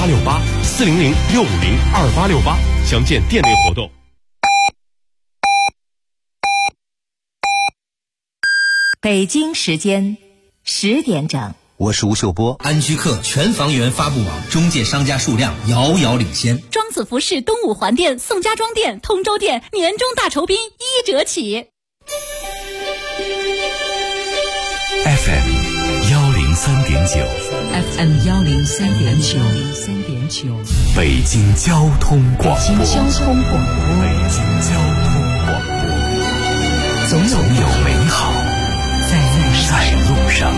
2868，400-650-2868，详见店内活动。 北京时间10点整， 我是吴秀波。 安居客全房源发布网中介商家数量遥遥领先。 庄子服饰东五环店、宋家庄店、通州店年终大酬宾1折起。 FM 103.9，FM 103.9， 北京交通广播， 北京交通广播， 总有美好在路上。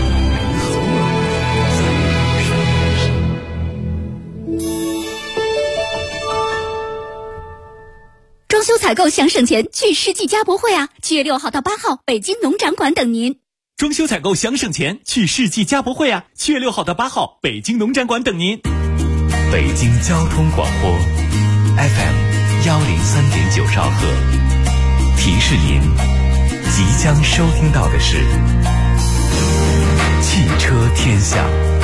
装修采购想省钱，去世纪家博会啊！7月6号到8号，北京农展馆等您。 装修采购想省钱，去世纪家博会啊！7月6号到8号，北京农展馆等您。 北京交通广播 FM 103.9兆赫，提示您即将收听到的是汽车天下。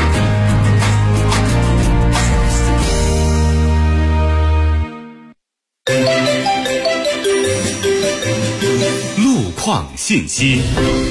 路况信息。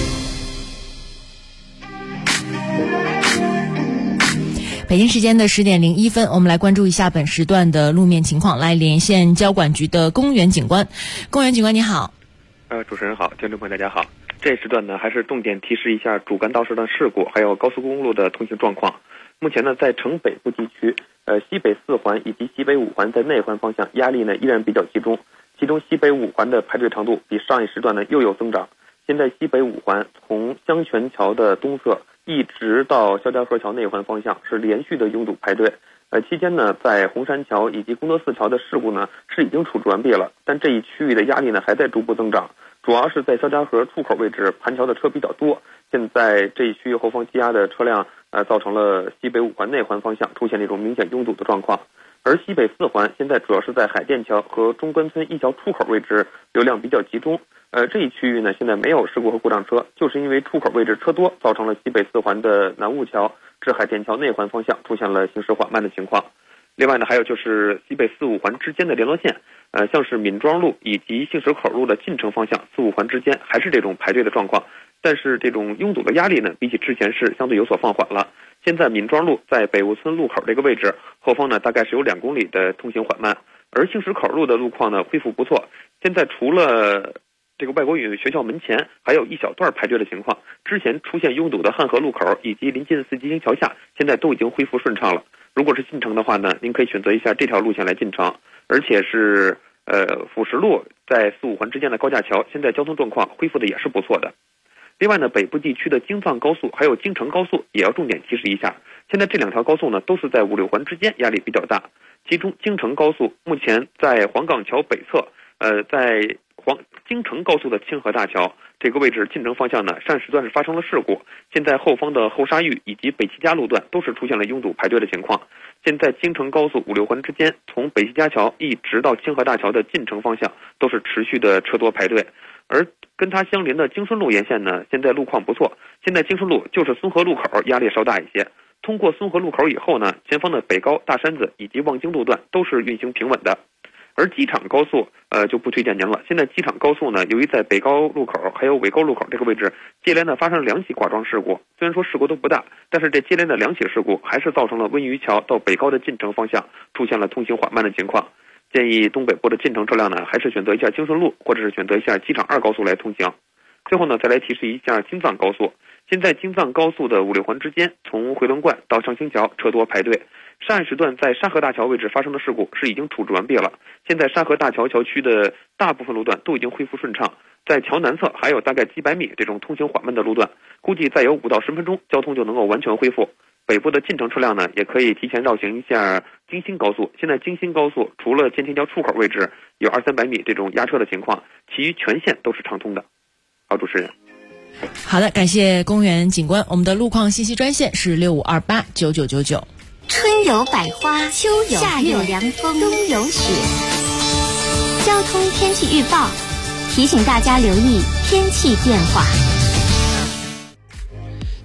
北京时间的10点01分，我们来关注一下本时段的路面情况，来连线交管局的公园警官。公园警官你好。 主持人好，听众朋友大家好。这时段呢，还是重点提示一下主干道上的事故，还有高速公路的通行状况。目前呢，在城北部地区，西北4环以及西北5环在内环方向压力呢依然比较集中，其中西北5环的排队长度比上一时段呢又有增长。现在西北5环从香泉桥的东侧一直到肖家河桥内环方向是连续的拥堵排队。期间呢，在红山桥以及功德寺桥的事故呢是已经处置完毕了，但这一区域的压力呢还在逐步增长，主要是在肖家河出口位置盘桥的车比较多。现在这一区域后方积压的车辆造成了西北5环内环方向出现了一种明显拥堵的状况。而西北4环现在主要是在海淀桥和中关村一桥出口位置流量比较集中。这一区域呢现在没有事故和故障车，就是因为出口位置车多，造成了西北4环的南雾桥至海淀桥内环方向出现了行驶缓慢的情况。另外呢，还有就是西北4、5环之间的联络线，像是闵庄路以及杏石口路的进城方向4、5环之间还是这种排队的状况，但是这种拥堵的压力呢比起之前是相对有所放缓了。现在闵庄路在北坞村路口这个位置后方呢大概是有2公里的通行缓慢，而杏石口路的路况呢恢复不错。现在除了这个外国语学校门前还有一小段排队的情况，之前出现拥堵的汉河路口以及临近四季青桥下现在都已经恢复顺畅了。如果是进城的话呢，您可以选择一下这条路线来进城，而且是辅石路在4、5环之间的高架桥现在交通状况恢复的也是不错的。另外呢，北部地区的京藏高速还有京承高速也要重点提示一下，现在这2条高速呢都是在5、6环之间压力比较大。其中京承高速目前在黄岗桥北侧，在京承高速的清河大桥这个位置进城方向呢上时段是发生了事故，现在后方的后沙峪以及北齐家路段都是出现了拥堵排队的情况。现在京承高速5、6环之间从北齐家桥一直到清河大桥的进城方向都是持续的车多排队。而跟它相邻的京顺路沿线呢现在路况不错，现在京顺路就是松河路口压力稍大一些，通过松河路口以后呢，前方的北高、大山子以及望京路段都是运行平稳的。而机场高速就不推荐您了，现在机场高速呢由于在北高路口还有尾沟路口这个位置接连的发生了2起剐撞事故，虽然说事故都不大，但是这接连的2起事故还是造成了温榆桥到北高的进城方向出现了通行缓慢的情况。建议东北部的进城车辆呢还是选择一下京顺路或者是选择一下机场2高速来通行。最后呢再来提示一下京藏高速，现在京藏高速的5、6环之间从回龙观到上清桥车多排队，上一时段在沙河大桥位置发生的事故是已经处置完毕了，现在沙河大桥桥区的大部分路段都已经恢复顺畅，在桥南侧还有大概几百米这种通行缓慢的路段，估计再有5到10分钟交通就能够完全恢复。北部的进城车辆呢也可以提前绕行一下京新高速，现在京新高速除了建天桥出口位置有2、300米这种压车的情况，其余全线都是畅通的。好，主持人。 好的，感谢公园警官。我们的路况信息专线是65289999。 春有百花，秋有夏有凉风，冬有雪。交通天气预报提醒大家留意天气变化。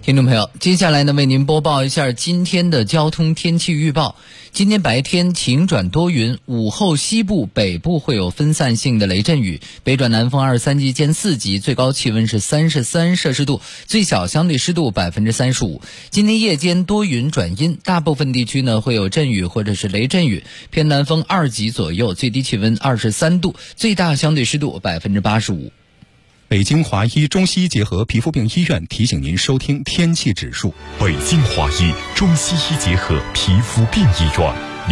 听众朋友，接下来呢，为您播报一下今天的交通天气预报。今天白天晴转多云，午后西部、北部会有分散性的雷阵雨，北转南风23级见4级，最高气温是33摄氏度，最小相对湿度35%。今天夜间多云转阴，大部分地区呢会有阵雨或者是雷阵雨，偏南风2级左右，最低气温23度，最大相对湿度85%。 北京华医中西医结合皮肤病医院提醒您收听天气指数。 北京华医中西医结合皮肤病医院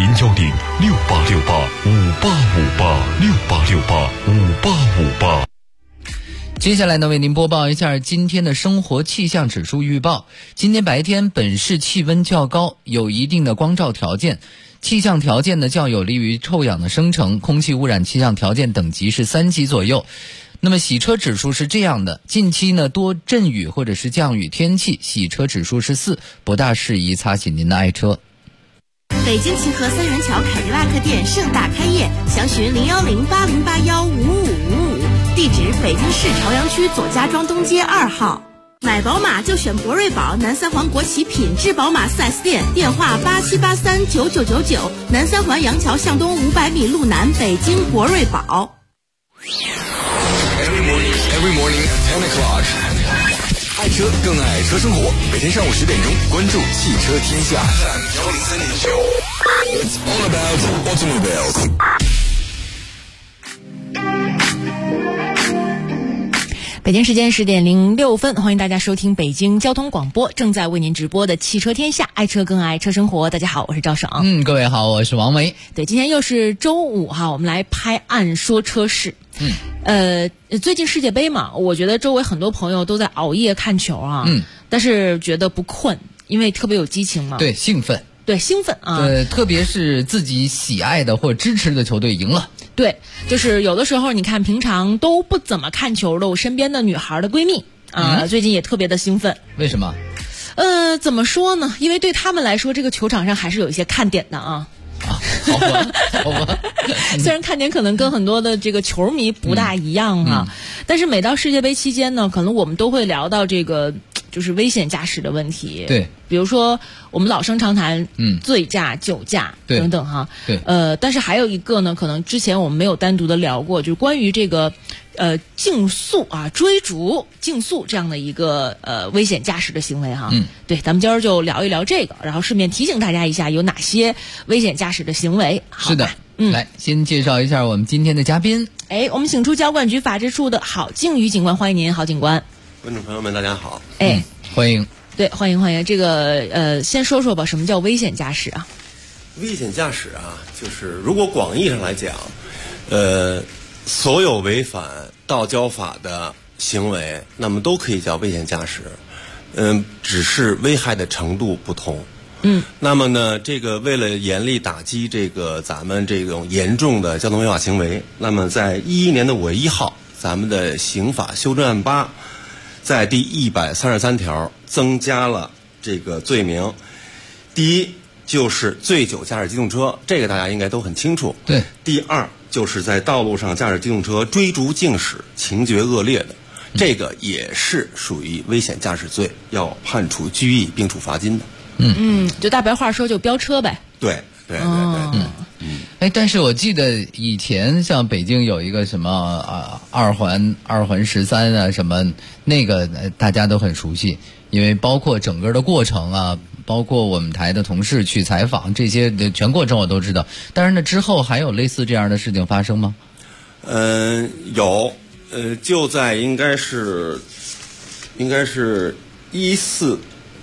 ，0106868585868685858。 接下来呢，为您播报一下今天的生活气象指数预报。今天白天本市气温较高，有一定的光照条件，气象条件呢较有利于臭氧的生成，空气污染气象条件等级是3级左右。那么洗车指数是这样的，近期呢多阵雨或者是降雨天气，洗车指数是4，不大适宜擦洗您的爱车。 北京齐河三元桥凯迪拉克店盛大开业，详询01080815555，地址北京市朝阳区左家庄东街2号。买宝马就选博瑞宝，南三环国企品质宝马 4S 店，电话87839999，南三环杨桥向东500米路南，北京博瑞宝。 Every morning at 10 o'clock. 爱车更爱车生活，每天上午10点钟关注汽车天下。It's all about automobiles. 北京时间10点06分，欢迎大家收听北京交通广播正在为您直播的汽车天下，爱车更爱车生活。大家好，我是赵爽。 各位好，我是王维。 对，今天又是周五哈，我们来拍案说车事。最近世界杯嘛，我觉得周围很多朋友都在熬夜看球啊，但是觉得不困，因为特别有激情嘛。 对，兴奋啊。特别是自己喜爱的或支持的球队赢了。 对，就是有的时候你看平常都不怎么看球的我身边的女孩的闺蜜啊，最近也特别的兴奋。 为什么？ 怎么说呢？因为对他们来说，这个球场上还是有一些看点的啊。 好吧。 虽然看点可能跟很多的这个球迷不大一样啊，但是每到世界杯期间呢，可能我们都会聊到这个就是危险驾驶的问题。 对， 比如说我们老生常谈，醉驾、酒驾等等哈。 对， 但是还有一个呢，可能之前我们没有单独的聊过，就是关于这个竞速啊、追逐、竞速这样的一个危险驾驶的行为哈。对，咱们今儿就聊一聊这个，然后顺便提醒大家一下有哪些危险驾驶的行为。 是的，来先介绍一下我们今天的嘉宾。 我们请出交管局法制处的郝静宇警官，欢迎您，郝警官。 观众朋友们，大家好。 欢迎。 对，欢迎。这个先说说吧，什么叫危险驾驶啊？ 危险驾驶啊，就是如果广义上来讲，所有违反道交法的行为，那么都可以叫危险驾驶。只是危害的程度不同。那么呢，这个为了严厉打击这个咱们这种严重的交通违法行为，那么在2011年的5月1号，咱们的刑法修正案8在第133条增加了这个罪名。第一就是醉酒驾驶机动车，这个大家应该都很清楚。 对。 第二就是在道路上驾驶机动车追逐竞驶，情节恶劣的，这个也是属于危险驾驶罪，要判处拘役并处罚金的。 就大白话说就飙车呗。 对。 但是我记得以前像北京有一个什么二环13啊，什么那个大家都很熟悉，因为包括整个的过程啊，包括我们台的同事去采访，这些全过程我都知道。但是呢，之后还有类似这样的事情发生吗？ 有，就在应该是14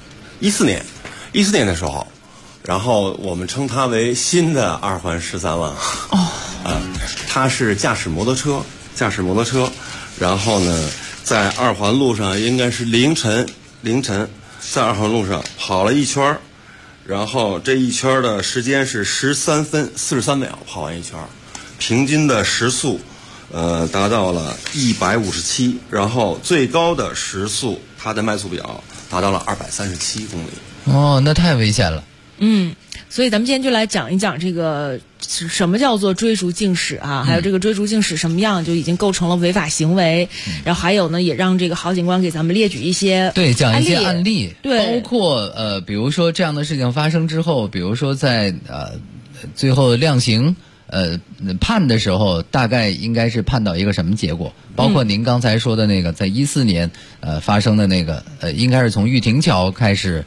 年的时候，然后我们称它为新的2环13了。它是驾驶摩托车，然后呢，在2环路上应该是凌晨，在2环路上跑了一圈，然后这一圈的时间是13分43秒跑完一圈，平均的时速达到了157，然后最高的时速它的迈速表达到了237公里。 那太危险了。 所以咱们今天就来讲一讲这个什么叫做追逐竞驶啊？还有这个追逐竞驶什么样就已经构成了违法行为。然后还有呢，也让这个郝警官给咱们列举一些对，讲一些案例， 对， 包括比如说这样的事情发生之后，比如说在最后量刑判的时候，大概应该是判到一个什么结果？包括您刚才说的那个，在14年发生的那个应该是从玉亭桥开始，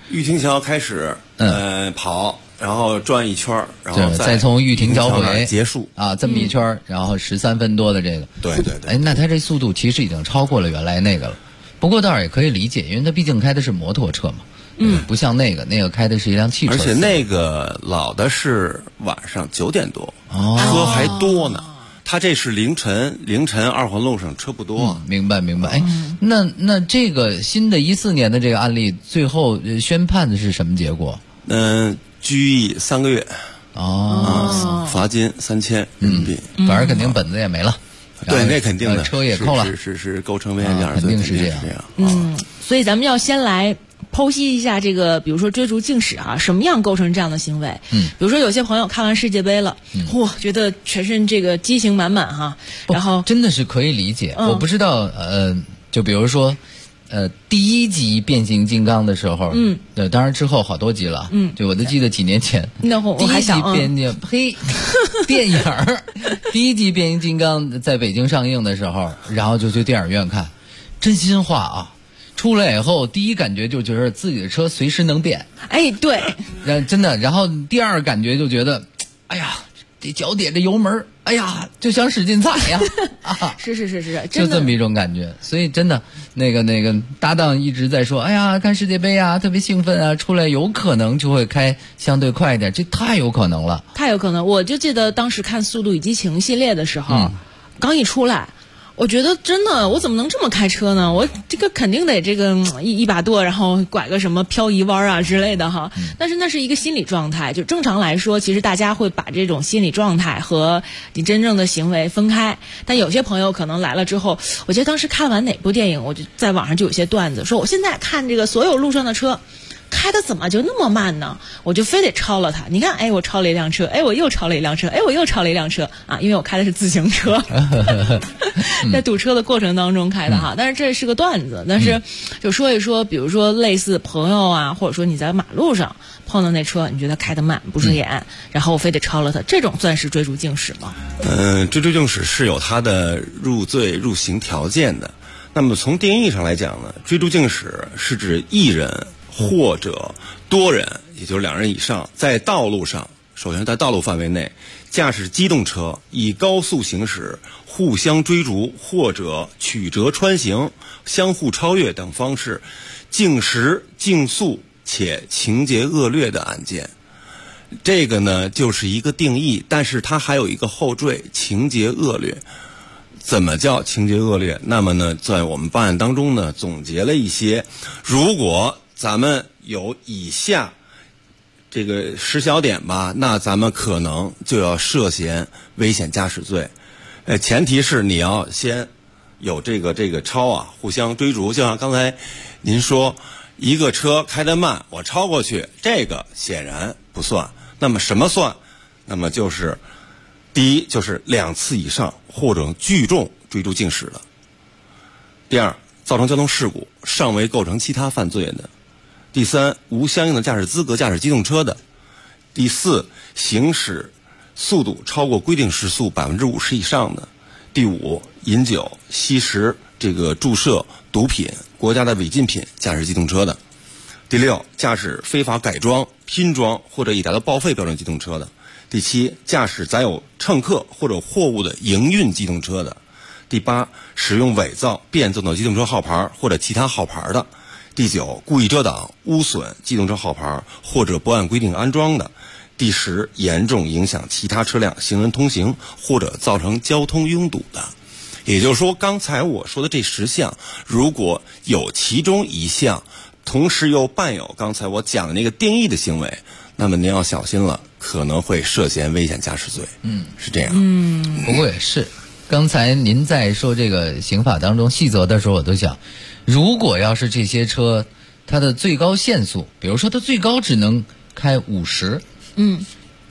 跑，然后转一圈，然后再从玉亭桥回结束啊，这么一圈，然后13分多的这个， 对对对。 哎，那他这速度其实已经超过了原来那个了。不过倒是也可以理解，因为他毕竟开的是摩托车嘛。不像那个开的是一辆汽车， 而且那个老的是晚上9点多，车还多呢。他这是凌晨2环路上车不多。 明白。哎，那这个新的14年的这个案例，最后宣判的是什么结果？ 拘役3个月，罚金3000人民币。 反正肯定本子也没了。 对，那肯定的， 车也扣了， 是构成危险驾驶罪， 肯定是这样。 所以咱们要先来剖析一下这个，比如说追逐竞驶啊，什么样构成这样的行为？比如说有些朋友看完世界杯了，觉得全身这个激情满满哈，然后真的是可以理解。我不知道就比如说第一集变形金刚的时候，对，当然之后好多集了，就我都记得几年前， 那会我还想电影第一集变形金刚在北京上映的时候，然后就去电影院看，真心话啊。出来以后，第一感觉就觉得自己的车随时能变， 哎，对， 真的。然后第二感觉就觉得，哎呀，这脚底这油门，哎呀，就想使劲踩呀， 是， 就这么一种感觉。所以真的，那个搭档一直在说，哎呀，看世界杯啊，特别兴奋啊，出来有可能就会开相对快一点，这太有可能了， 太有可能。我就记得当时看《速度与激情》系列的时候，刚一出来。我觉得真的，我怎么能这么开车呢？我这个肯定得这个一把舵，然后拐个什么漂移弯啊之类的哈。但是那是一个心理状态，就正常来说，其实大家会把这种心理状态和你真正的行为分开。但有些朋友可能来了之后，我记得当时看完哪部电影，我就在网上就有些段子说，我现在看这个所有路上的车。开的怎么就那么慢呢？我就非得超了他。你看，哎，我超了一辆车，哎，我又超了一辆车，哎，我又超了一辆车啊！因为我开的是自行车，在堵车的过程当中开的哈。但是这是个段子，但是就说一说，比如说类似朋友啊，或者说你在马路上碰到那车，你觉得开得慢不顺眼，然后我非得超了他，这种算是追逐竞驶吗？ 追逐竞驶是有它的入罪入刑条件的。那么从定义上来讲呢，追逐竞驶是指一人或者多人，也就是2人以上，在道路上，首先在道路范围内驾驶机动车以高速行驶、互相追逐或者曲折穿行、相互超越等方式竞时竞速且情节恶劣的案件。这个呢就是一个定义，但是它还有一个后缀，情节恶劣。怎么叫情节恶劣？那么呢，在我们办案当中呢，总结了一些，如果咱们有以下这个10小点吧，那咱们可能就要涉嫌危险驾驶罪。前提是你要先有这个超啊，互相追逐。就像刚才您说，一个车开得慢，我超过去，这个显然不算。那么什么算？那么就是第一，就是2次以上或者聚众追逐竞驶的；第二，造成交通事故尚未构成其他犯罪的；第三，无相应的驾驶资格驾驶机动车的；第四，行驶速度超过规定时速50%以上的；第五，饮酒、吸食这个注射毒品、国家的违禁品驾驶机动车的；第六，驾驶非法改装、拼装或者已达到报废标准机动车的；第七，驾驶载有乘客或者货物的营运机动车的；第八，使用伪造、变奏的机动车号牌或者其他号牌的；第九，故意遮挡、污损机动车号牌或者不按规定安装的；第十，严重影响其他车辆行人通行或者造成交通拥堵的。也就是说，刚才我说的这10项，如果有其中一项同时又伴有刚才我讲的那个定义的行为，那么您要小心了，可能会涉嫌危险驾驶罪。是这样。 不过也是，刚才您在说这个刑法当中细则的时候，我都想，如果要是这些车它的最高限速，比如说它最高只能开50，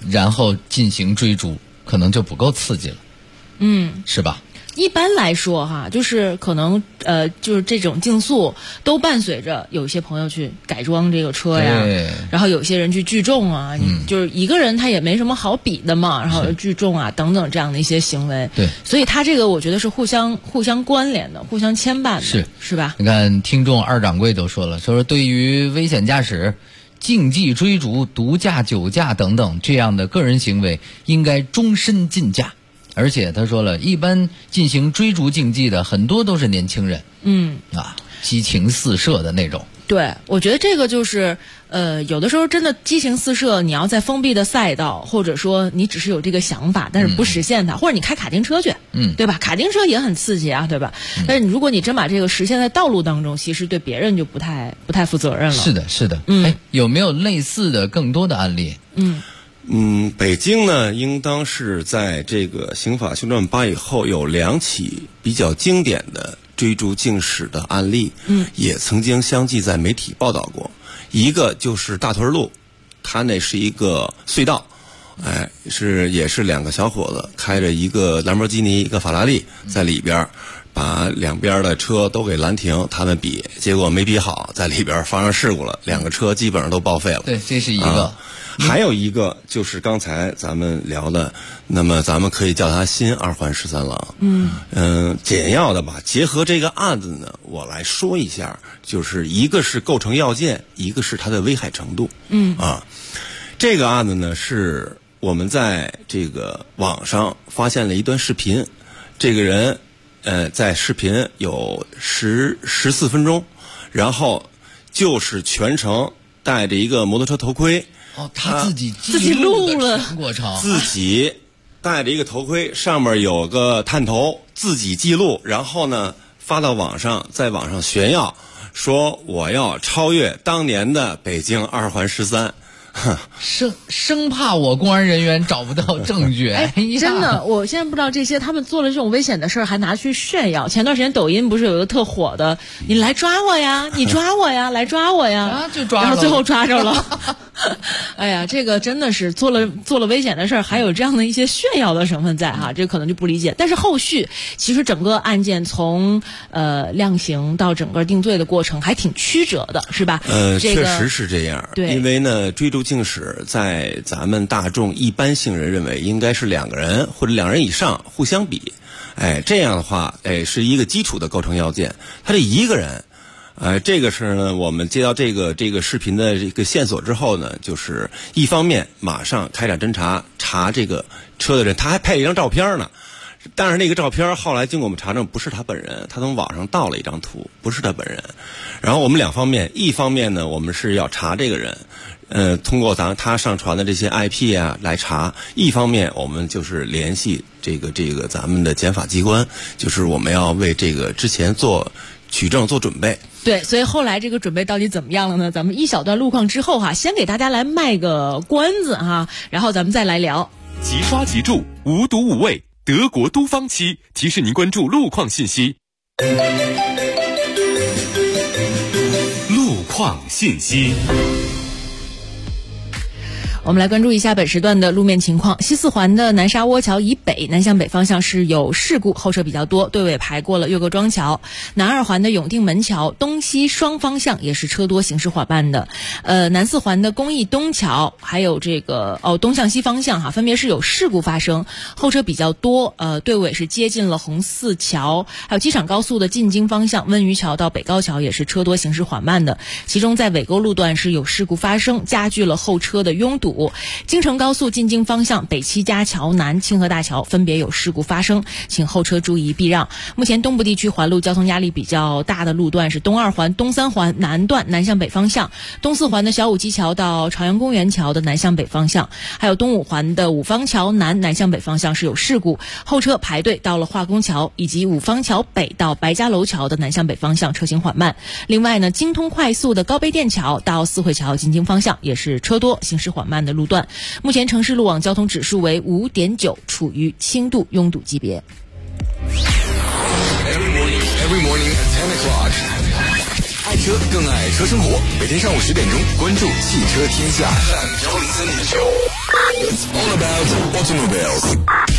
然后进行追逐，可能就不够刺激了，是吧？ 一般来说哈，就是可能就是这种竞速都伴随着有些朋友去改装这个车呀，然后有些人去聚众啊，就是一个人他也没什么好比的嘛，然后聚众啊等等这样的一些行为， 对， 所以他这个我觉得是互相关联的，互相牵绊的，是吧？ 你看，听众二掌柜都说了，说对于危险驾驶、竞技追逐、毒驾、酒驾等等这样的个人行为，应该终身禁驾。而且他说了，一般进行追逐竞技的很多都是年轻人，激情四射的那种。 对，我觉得这个就是有的时候真的激情四射，你要在封闭的赛道，或者说你只是有这个想法，但是不实现它，或者你开卡丁车去，对吧？卡丁车也很刺激啊，对吧？但是如果你真把这个实现在道路当中，其实对别人就不太负责任了。 是的，是的。有没有类似的更多的案例？ 北京呢，应当是在这个刑法修正8以后有2起比较经典的追逐竞驶的案例，也曾经相继在媒体报道过。一个就是大屯路，它那是一个隧道，也是2个小伙子开着一个兰博基尼一个法拉利在里边，把两边的车都给拦停，他们比，结果没比好，在里边发生事故了，2个车基本上都报废了。 对，这是一个。 还有一个就是刚才咱们聊的，那么咱们可以叫他新2环13郎。简要的吧，结合这个案子呢，我来说一下，就是一个是构成要件，一个是它的危害程度。这个案子呢，是我们在这个网上发现了一段视频，这个人在视频有14分钟，然后就是全程戴着一个摩托车头盔。 他自己录了全过程， 自己戴着一个头盔，上面有个探头，自己记录，然后呢发到网上，在网上炫耀，说我要超越当年的北京2环13。 生怕我公安人员找不到证据。 真的，我现在不知道这些他们做了这种危险的事儿还拿去炫耀。前段时间抖音不是有一个特火的，你来抓我呀，你抓我呀，来抓我呀， 就抓了， 然后最后抓着了。哎呀，这个真的是做了危险的事儿，还有这样的一些炫耀的成分在哈，这可能就不理解。但是后续其实整个案件从量刑到整个定罪的过程还挺曲折的，是吧？ 确实是这样。 对， 因为呢，追逐竞驶在咱们大众一般性人认为应该是2个人或者2人以上互相比，这样的话，是一个基础的构成要件。他这一个人。这个是呢，我们接到这个视频的这个线索之后呢，就是一方面马上开展侦查，查这个车的人，他还拍了一张照片呢。但是那个照片后来经过我们查证不是他本人，他从网上盗了一张图，不是他本人。然后我们2方面，一方面呢，我们是要查这个人，通过他上传的这些 IP 啊来查；一方面我们就是联系这个咱们的检法机关，就是我们要为这个之前做取证做准备。 对，所以后来这个准备到底怎么样了呢？咱们一小段路况之后哈，先给大家来卖个关子哈，然后咱们再来聊。 即刷即住，无毒无味，德国都方漆提示您关注路况信息。路况信息。 我们来关注一下本时段的路面情况。西4环的南沙窝桥以北南向北方向是有事故，后车比较多，队尾排过了岳各庄桥。南2环的永定门桥东西双方向也是车多，行驶缓慢的。南4环的公益东桥还有这个东向西方向哈，分别是有事故发生，后车比较多。队尾是接近了红四桥，还有机场高速的进京方向温榆桥到北高桥也是车多，行驶缓慢的。其中在尾沟路段是有事故发生，加剧了后车的拥堵。京承高速进京方向北七家桥南清河大桥分别有事故发生，请后车注意避让。目前东部地区环路交通压力比较大的路段是东2环、东3环南段南向北方向，东4环的小武基桥到朝阳公园桥的南向北方向，还有东5环的五方桥南南向北方向是有事故，后车排队到了化工桥，以及五方桥北到白家楼桥的南向北方向车行缓慢。另外呢，京通快速的高碑店桥到四惠桥进京方向也是车多，行驶缓慢的路段。目前城市路网交通指数为5.9，处于轻度拥堵级别。 Every morning at 10 o'clock. 爱车更爱车生活，每天上午10点钟，关注汽车天下 FM 103.9 It's all about automobiles。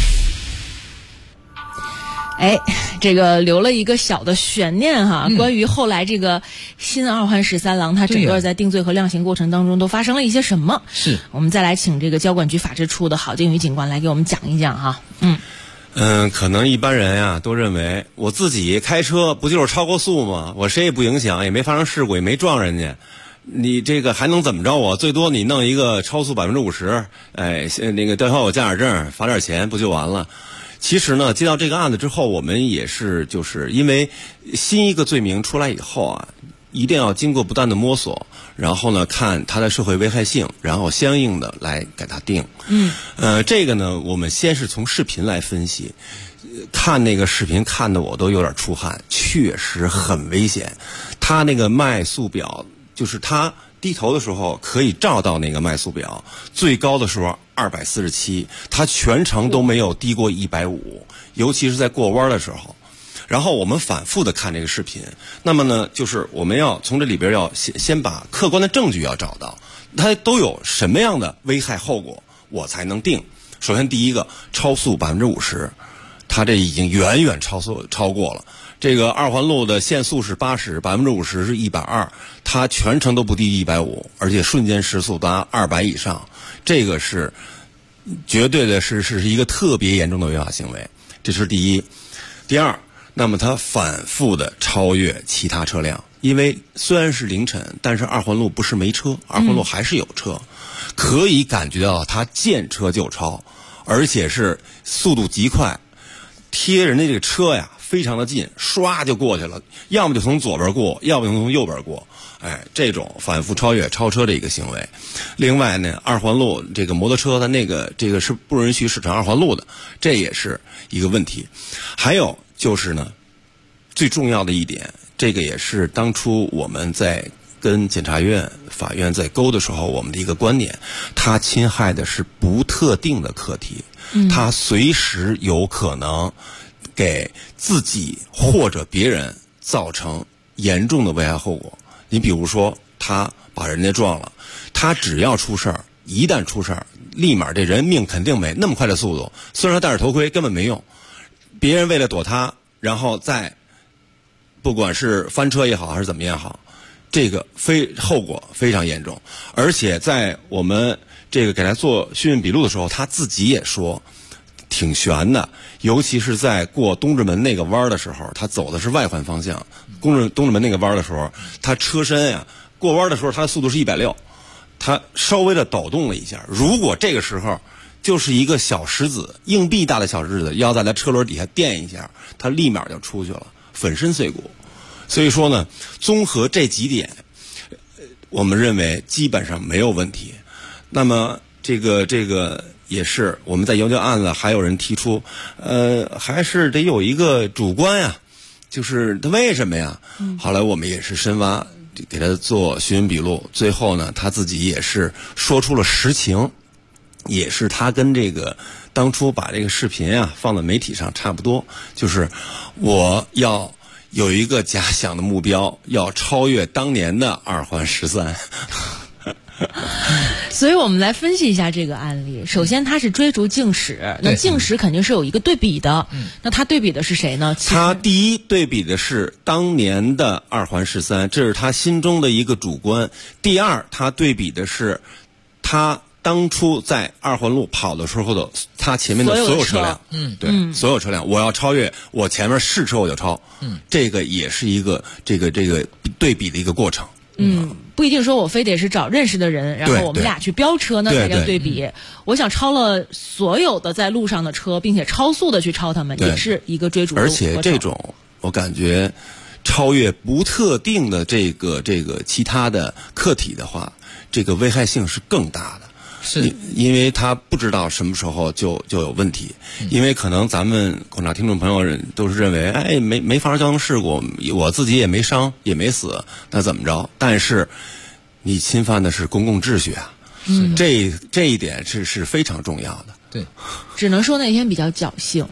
哎，这个留了一个小的悬念哈，关于后来这个新2环13郎，它整个在定罪和量刑过程当中都发生了一些什么？ 是， 我们再来请这个交管局法制处的郝靖宇警官来给我们讲一讲哈。 可能一般人啊都认为我自己开车不就是超过速吗？我谁也不影响，也没发生事故，也没撞人家。你这个还能怎么着我？最多你弄一个超速50%，那个吊销我驾驶证，罚点钱不就完了？其实呢，接到这个案子之后，我们也是就是因为新一个罪名出来以后啊，一定要经过不断的摸索，然后呢看它的社会危害性，然后相应的来给它定。这个呢，我们先是从视频来分析，看那个视频看得我都有点出汗，确实很危险。他那个迈速表，就是他低头的时候可以照到那个迈速表，最高的时候247，他全程都没有低过150，尤其是在过弯的时候。然后我们反复的看这个视频，那么呢，就是我们要从这里边要先把客观的证据要找到，它都有什么样的危害后果，我才能定。首先第一个，超速50%，它这已经远远超过了。这个2环路的限速是80%，50%是120，它全程都不低150，而且瞬间时速达200以上，这个是绝对的是一个特别严重的违法行为，这是第一。第二，那么它反复的超越其他车辆，因为虽然是凌晨，但是2环路不是没车，2环路还是有车，可以感觉到它见车就超，而且是速度极快，贴人家这个车呀非常的近，唰就过去了，要么就从左边过，要么就从右边过。这种反复超车的一个行为。另外呢，2环路这个摩托车它这个是不允许驶成2环路的，这也是一个问题。还有就是呢，最重要的一点，这个也是当初我们在跟检察院、法院在勾的时候，我们的一个观点，它侵害的是不特定的客体，它随时有可能给自己或者别人造成严重的危害后果。你比如说，他把人家撞了，他只要出事儿，一旦出事儿，立马这人命肯定没那么快的速度。虽然他戴着头盔根本没用，别人为了躲他，然后再不管是翻车也好还是怎么样好，这个后果非常严重。而且在我们这个给他做讯问笔录的时候，他自己也说挺悬的，尤其是在过东直门那个弯的时候，他走的是外环方向，东直门那个弯的时候，他车身呀过弯的时候，他的速度是160，他稍微的抖动了一下，如果这个时候就是一个小石子，硬币大的小石子要在他车轮底下垫一下，他立马就出去了，粉身碎骨。所以说呢，综合这几点，我们认为基本上没有问题。那么这个也是我们在研究案子，还有人提出，还是得有一个主观呀，就是他为什么呀？后来我们也是深挖，给他做询问笔录，最后呢，他自己也是说出了实情，也是他跟这个当初把这个视频啊放在媒体上差不多，就是我要有一个假想的目标，要超越当年的2环13。 所以我们来分析一下这个案例。首先它是追逐竞驶，那竞驶肯定是有一个对比的，那他对比的是谁呢？ 他第一对比的是当年的2环13，这是他心中的一个主观。第二，他对比的是他当初在2环路跑的时候的他前面的所有车辆，对，所有车辆，我要超越我前面是车我就超，这个也是一个这个对比的一个过程。 不一定说我非得是找认识的人，然后我们俩去飙车，那才叫对比。我想超了所有的在路上的车，并且超速的去超他们，也是一个追逐的过程。 而且这种我感觉超越不特定的这个其他的客体的话，这个危害性是更大的。是因为他不知道什么时候就有问题，因为可能咱们广大听众朋友都是认为，没发生交通事故，我自己也没伤也没死，那怎么着？但是你侵犯的是公共秩序啊，这一点是非常重要的。 对， 只能说那天比较侥幸。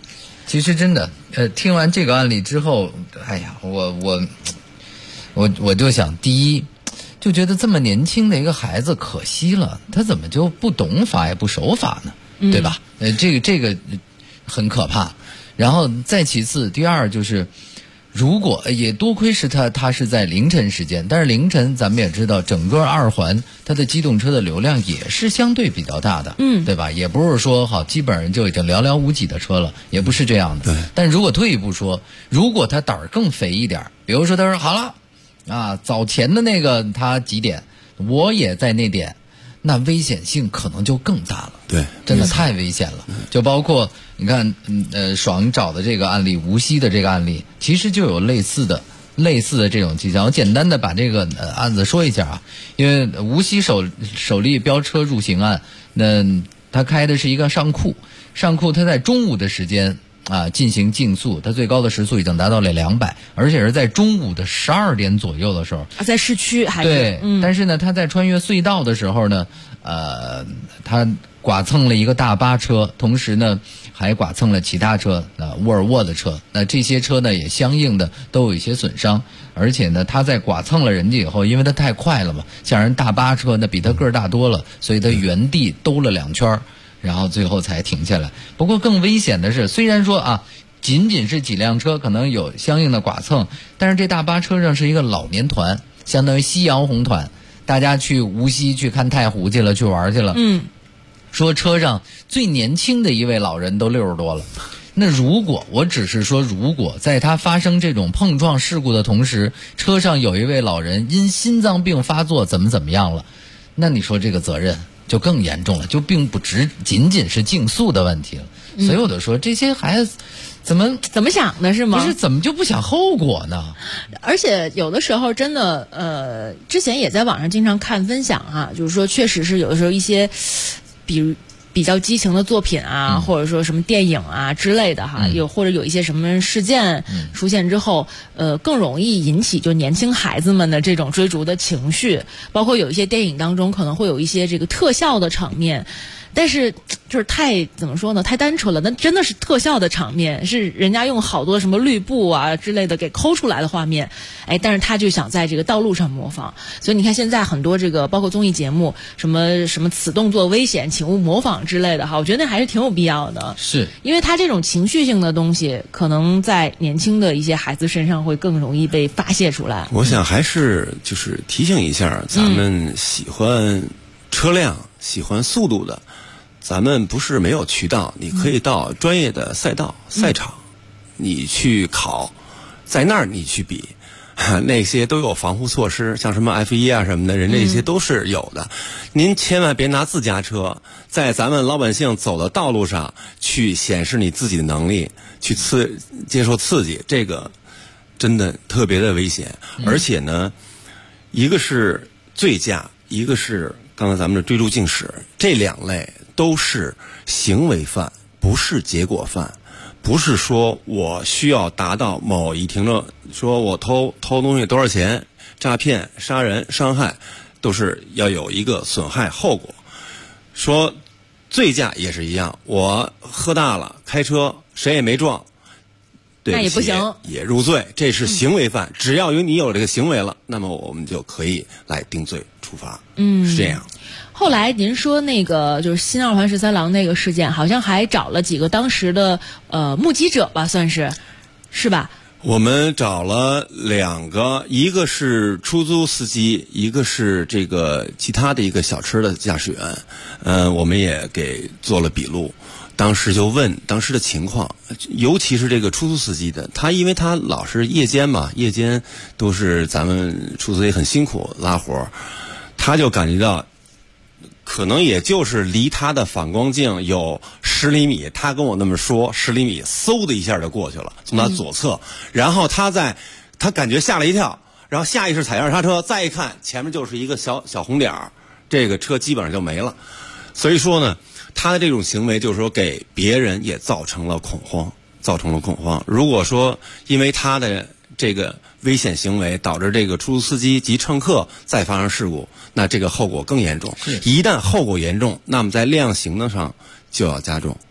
我就想，第一，就觉得这么年轻的一个孩子可惜了，他怎么就不懂法也不守法呢？对吧？这个很可怕。然后再其次，第二就是，如果也多亏是他是在凌晨时间，但是凌晨咱们也知道，整个2环它的机动车的流量也是相对比较大的，对吧？也不是说好基本上就已经寥寥无几的车了，也不是这样的。但如果退一步说，如果他胆儿更肥一点，比如说他说好了啊，早前的那个他几点，我也在那点。那危险性可能就更大了， 对， 真的太危险了。就包括你看，爽找的这个案例，无锡的这个案例，其实就有类似的这种迹象。我简单的把这个案子说一下啊，因为无锡首例飙车入刑案，那他开的是一个上库，他在中午的时间进行竞速，它最高的时速已经达到了200，而且是在中午的12点左右的时候， 在市区还是对，但是呢，他在穿越隧道的时候呢，他剐蹭了一个大巴车，同时呢还剐蹭了其他车，沃尔沃的车，那这些车呢也相应的都有一些损伤，而且呢他在剐蹭了人家以后，因为他太快了嘛，像人大巴车呢比他个儿大多了，所以他原地兜了2圈。然后最后才停下来。不过更危险的是，虽然说仅仅是几辆车可能有相应的剐蹭，但是这大巴车上是一个老年团，相当于夕阳红团，大家去无锡去看太湖去了，去玩去了。说车上最年轻的一位老人都60多了。那如果在他发生这种碰撞事故的同时，车上有一位老人因心脏病发作怎么样了，那你说这个责任就更严重了，就并不仅仅是竞速的问题了。所以我就说这些孩子怎么想的是吗？ 不是怎么就不想后果呢？ 而且有的时候真的之前也在网上经常看分享就是说确实是有的时候一些比较激情的作品或者说什么电影之类的或者有一些什么事件出现之后，更容易引起就年轻孩子们的这种追逐的情绪，包括有一些电影当中可能会有一些这个特效的场面。但是就是怎么说呢，太单纯了，那真的是特效的场面，是人家用好多什么绿布之类的给抠出来的画面，但是他就想在这个道路上模仿。所以你看现在很多这个包括综艺节目什么此动作危险请勿模仿之类的我觉得那还是挺有必要的， 是因为他这种情绪性的东西可能在年轻的一些孩子身上会更容易被发泄出来。 我想还是就是提醒一下咱们喜欢车辆喜欢速度的，咱们不是没有渠道，你可以到专业的赛道赛场你去考，在那儿你去比，那些都有防护措施，像什么 F1 什么的，人这些都是有的。您千万别拿自家车在咱们老百姓走的道路上去显示你自己的能力，去接受刺激，这个真的特别的危险。而且呢，一个是醉驾，一个是刚才咱们的追逐竞驶，这2类都是行为犯，不是结果犯。不是说我需要达到某一停车，说我偷东西多少钱，诈骗、杀人、伤害，都是要有一个损害后果。说醉驾也是一样，我喝大了开车，谁也没撞，对不起， 那也不行， 也入罪，这是行为犯。只要你有这个行为了，那么我们就可以来定罪处罚。是这样。 后来您说那个就是新2环13郎那个事件，好像还找了几个当时的目击者吧，算是吧？ 我们找了2个，一个是出租司机，一个是这个其他的一个小车的驾驶员。我们也给做了笔录，当时就问当时的情况，尤其是这个出租司机的，因为他老是夜间嘛，夜间都是咱们出租司机很辛苦拉活，他就感觉到可能也就是离他的反光镜有10厘米，他跟我那么说，10厘米嗖的一下就过去了，从他左侧，然后他感觉吓了一跳，然后下意识踩下刹车，再一看前面就是一个小红点儿，这个车基本上就没了。所以说呢，他的这种行为就是说给别人也造成了恐慌。如果说因为他的这个危险行为导致这个出租司机及乘客再发生事故，那这个后果更严重。一旦后果严重，那么在量刑的上就要加重。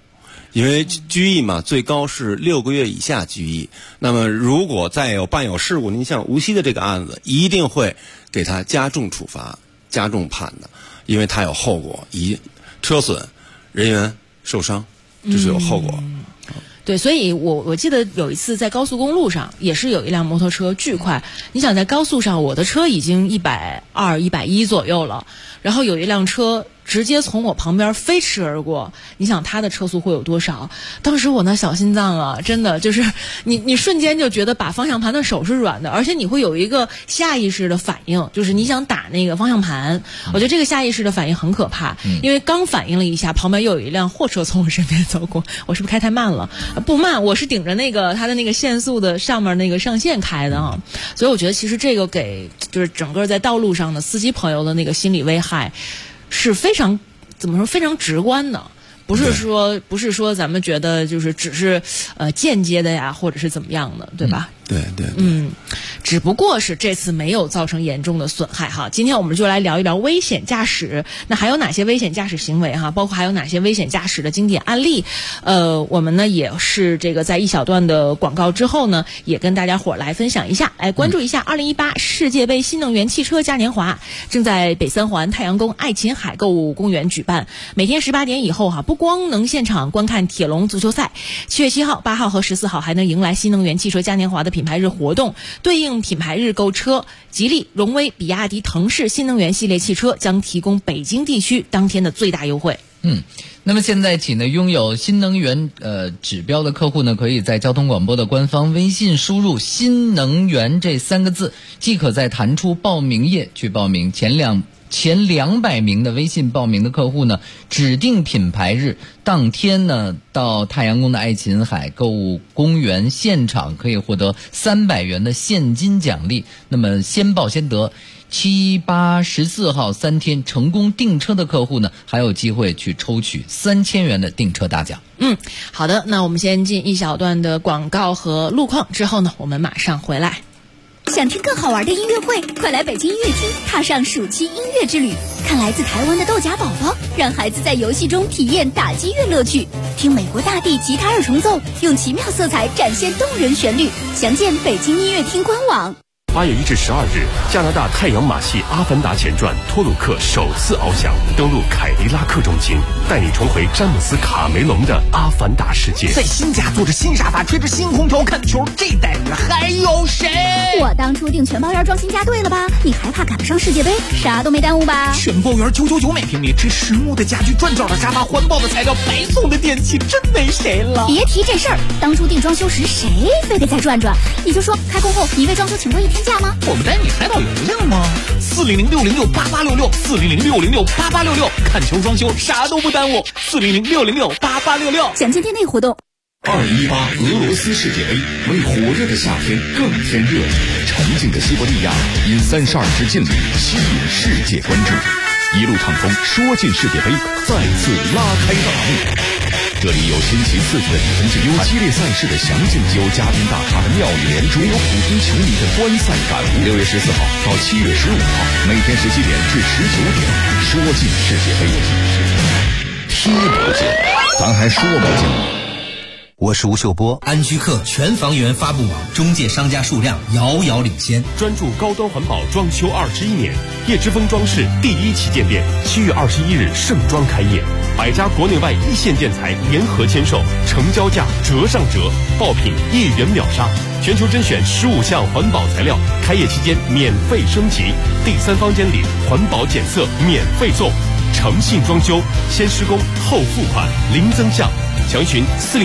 因为拘役嘛，最高是6个月以下拘役。那么如果再有伴有事故，您像无锡的这个案子，一定会给他加重处罚、加重判的，因为他有后果，车损、人员受伤，这是有后果。 对，所以我记得有一次在高速公路上，也是有一辆摩托车巨快。你想在高速上，我的车已经120、110左右了，然后有一辆车直接从我旁边飞驰而过，你想他的车速会有多少？当时我那小心脏啊，真的就是你瞬间就觉得把方向盘的手是软的，而且你会有一个下意识的反应，就是你想打那个方向盘。我觉得这个下意识的反应很可怕，因为刚反应了一下，旁边又有一辆货车从我身边走过，我是不是开太慢了？不慢，我是顶着那个它的那个限速的上面那个上限开的啊。所以我觉得其实这个给就是整个在道路上的司机朋友的那个心理危害是非常怎么说非常直观的，不是说咱们觉得就是只是间接的呀，或者是怎么样的，对吧？ 对。 只不过是这次没有造成严重的损害哈。今天我们就来聊一聊危险驾驶，那还有哪些危险驾驶行为哈？包括还有哪些危险驾驶的经典案例？我们呢也是这个在一小段的广告之后呢，也跟大家伙来分享一下，来关注一下2018世界杯新能源汽车嘉年华正在北三环太阳宫爱琴海购物公园举办。每天18点以后哈，不光能现场观看铁笼足球赛，7月7号、8号和14号还能迎来新能源汽车嘉年华的品牌日活动，对应品牌日购车，吉利、荣威、比亚迪、腾势新能源系列汽车将提供北京地区当天的最大优惠。 那么现在起呢，拥有新能源指标的客户呢，可以在交通广播的官方微信输入新能源这3个字，即可在弹出报名页去报名。前200名的微信报名的客户呢，指定品牌日当天呢，到太阳宫的爱琴海购物公园现场可以获得300元的现金奖励。那么先报先得，7、8、14号3天成功订车的客户呢，还有机会去抽取3000元的订车大奖。 好的，那我们先进一小段的广告和路况，之后呢，我们马上回来。 想听更好玩的音乐会，快来北京音乐厅，踏上暑期音乐之旅，看来自台湾的豆荚宝宝，让孩子在游戏中体验打击乐乐趣，听美国大地吉他二重奏，用奇妙色彩展现动人旋律。详见北京音乐厅官网。 8月1至12日，加拿大太阳马戏《阿凡达前传》托鲁克首次翱翔，登陆凯迪拉克中心，带你重回詹姆斯·卡梅隆的阿凡达世界。 在新家坐着新沙发，吹着新空调看球，这待遇还有谁？ 我当初订全包园装新家对了吧？你还怕赶不上世界杯？啥都没耽误吧？ 全包园999每平米，这实木的家具、转角的沙发、环保的材料、白送的电器，真没谁了。 别提这事儿，当初订装修时谁非得再转转？你就说开工后你为装修请过1天假吗？ 我们带你海岛邮件吗？400-606-8866，400-606-8866，看球装修啥都不耽误，400-606-8866。 详见店内活动。 2018俄罗斯世界杯为火热的夏天更添热情，沉静的西伯利亚因32支劲旅吸引世界关注，一路畅通，说进世界杯再次拉开大幕。这里有新奇刺激的比分竞有激烈赛事的详尽，有嘉宾大咖的妙语连珠，有普通球迷的观赛感悟。6月14号到7月15号，每天17点至19点，说进世界杯，踢不进，咱还说不进。 我是吴秀波，安居客全房源发布网中介商家数量遥遥领先， 专注高端环保装修21年，叶之峰装饰第1旗舰店7月21日盛装开业，100家国内外一线建材联合签售，成交价折上折，爆品1元秒杀，全球甄选15项环保材料，开业期间免费升级，第3房间里环保检测免费送，诚信装修，先施工后付款，零增项。详询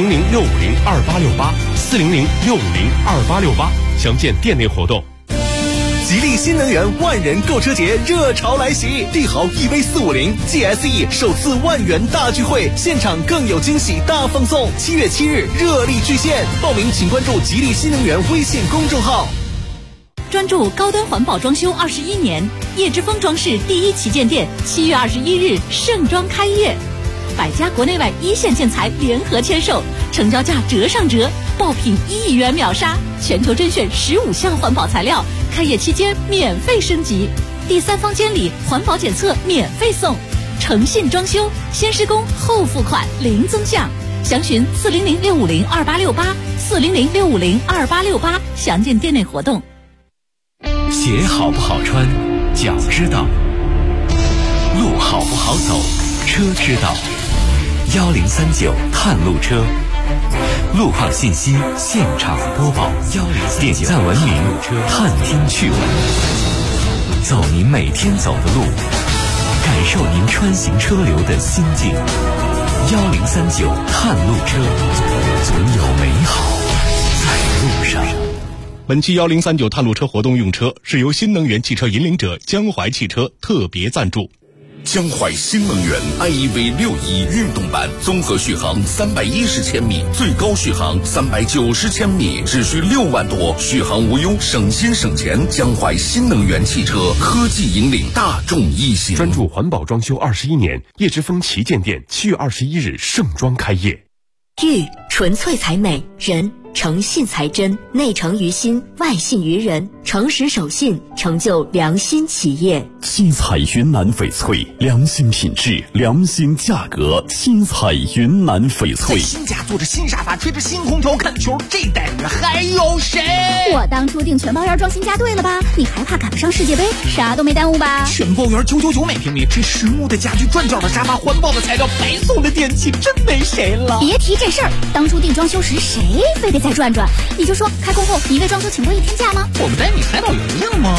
400-650-2868，400-650-2868，详见店内活动。 吉利新能源万人购车节热潮来袭，帝豪 EV450 GSE 首次万元大聚会，现场更有惊喜大放送。7月7日热力巨献，报名请关注吉利新能源微信公众号。 专注高端环保装修21年，叶之峰装饰第1旗舰店7月21日盛装开业，100家国内外一线建材联合签售，成交价折上折，爆品1亿元秒杀，全球甄选15项环保材料，开业期间免费升级，第3房间里环保检测免费送， 诚信装修，先施工后付款零增项，详询400-650-2868，400-650-2868，详见店内活动。 鞋好不好穿，脚知道；路好不好走，车知道。1039探路车，路况信息现场播报。点赞文明，探听趣闻，走您每天走的路，感受您穿行车流的心境。1039探路车，总有美好在路上。 本期1039探路车活动用车是由新能源汽车引领者江淮汽车特别赞助。 江淮新能源 iEV61运动版综合续航310千米，最高续航390千米，只需6万多，续航无忧，省心省钱。江淮新能源汽车科技引领大众一行， 专注环保装修21年，叶之峰旗舰店7月21日盛装开业。 玉纯粹才美，人诚信才真，内诚于心，外信于人，诚实守信，成就良心企业。 新彩云南翡翠，良心品质，良心价格。新彩云南翡翠。 在新家坐着新沙发，吹着新空调看球，这待遇还有谁？ 我当初订全包园装新家对了吧？你还怕赶不上世界杯？啥都没耽误吧？ 全包园999每平米，这实木的家具，转角的沙发，环保的材料，白送的电器，真没谁了。 别提这事儿，当初订装修时谁非得再转转？你就说开工后你为装修请过1天假吗？ 我们带你海岛游样吗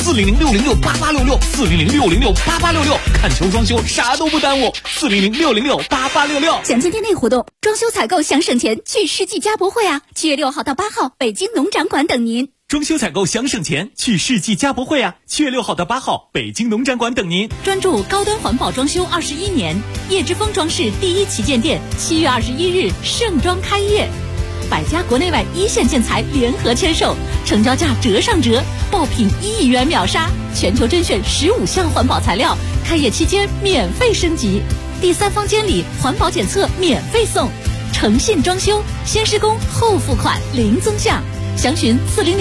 ？400-606-8866，400-606-8866，看球装修啥都不耽误。400-606-8866， 详见店内活动。装修采购想省钱，去世纪家博会啊！7月6号到8号，北京农展馆等您。 装修采购想省钱，去世纪家博会啊！7月6号到8号，北京农展馆等您。 专注高端环保装修21年，叶之峰装饰第一旗舰店7月21日盛装开业。100家国内外一线建材联合签售，成交价折上折，爆品1亿元秒杀，全球甄选15项环保材料，开业期间免费升级，第三方监理环保检测免费送，诚信装修，先施工后付款零增项，详询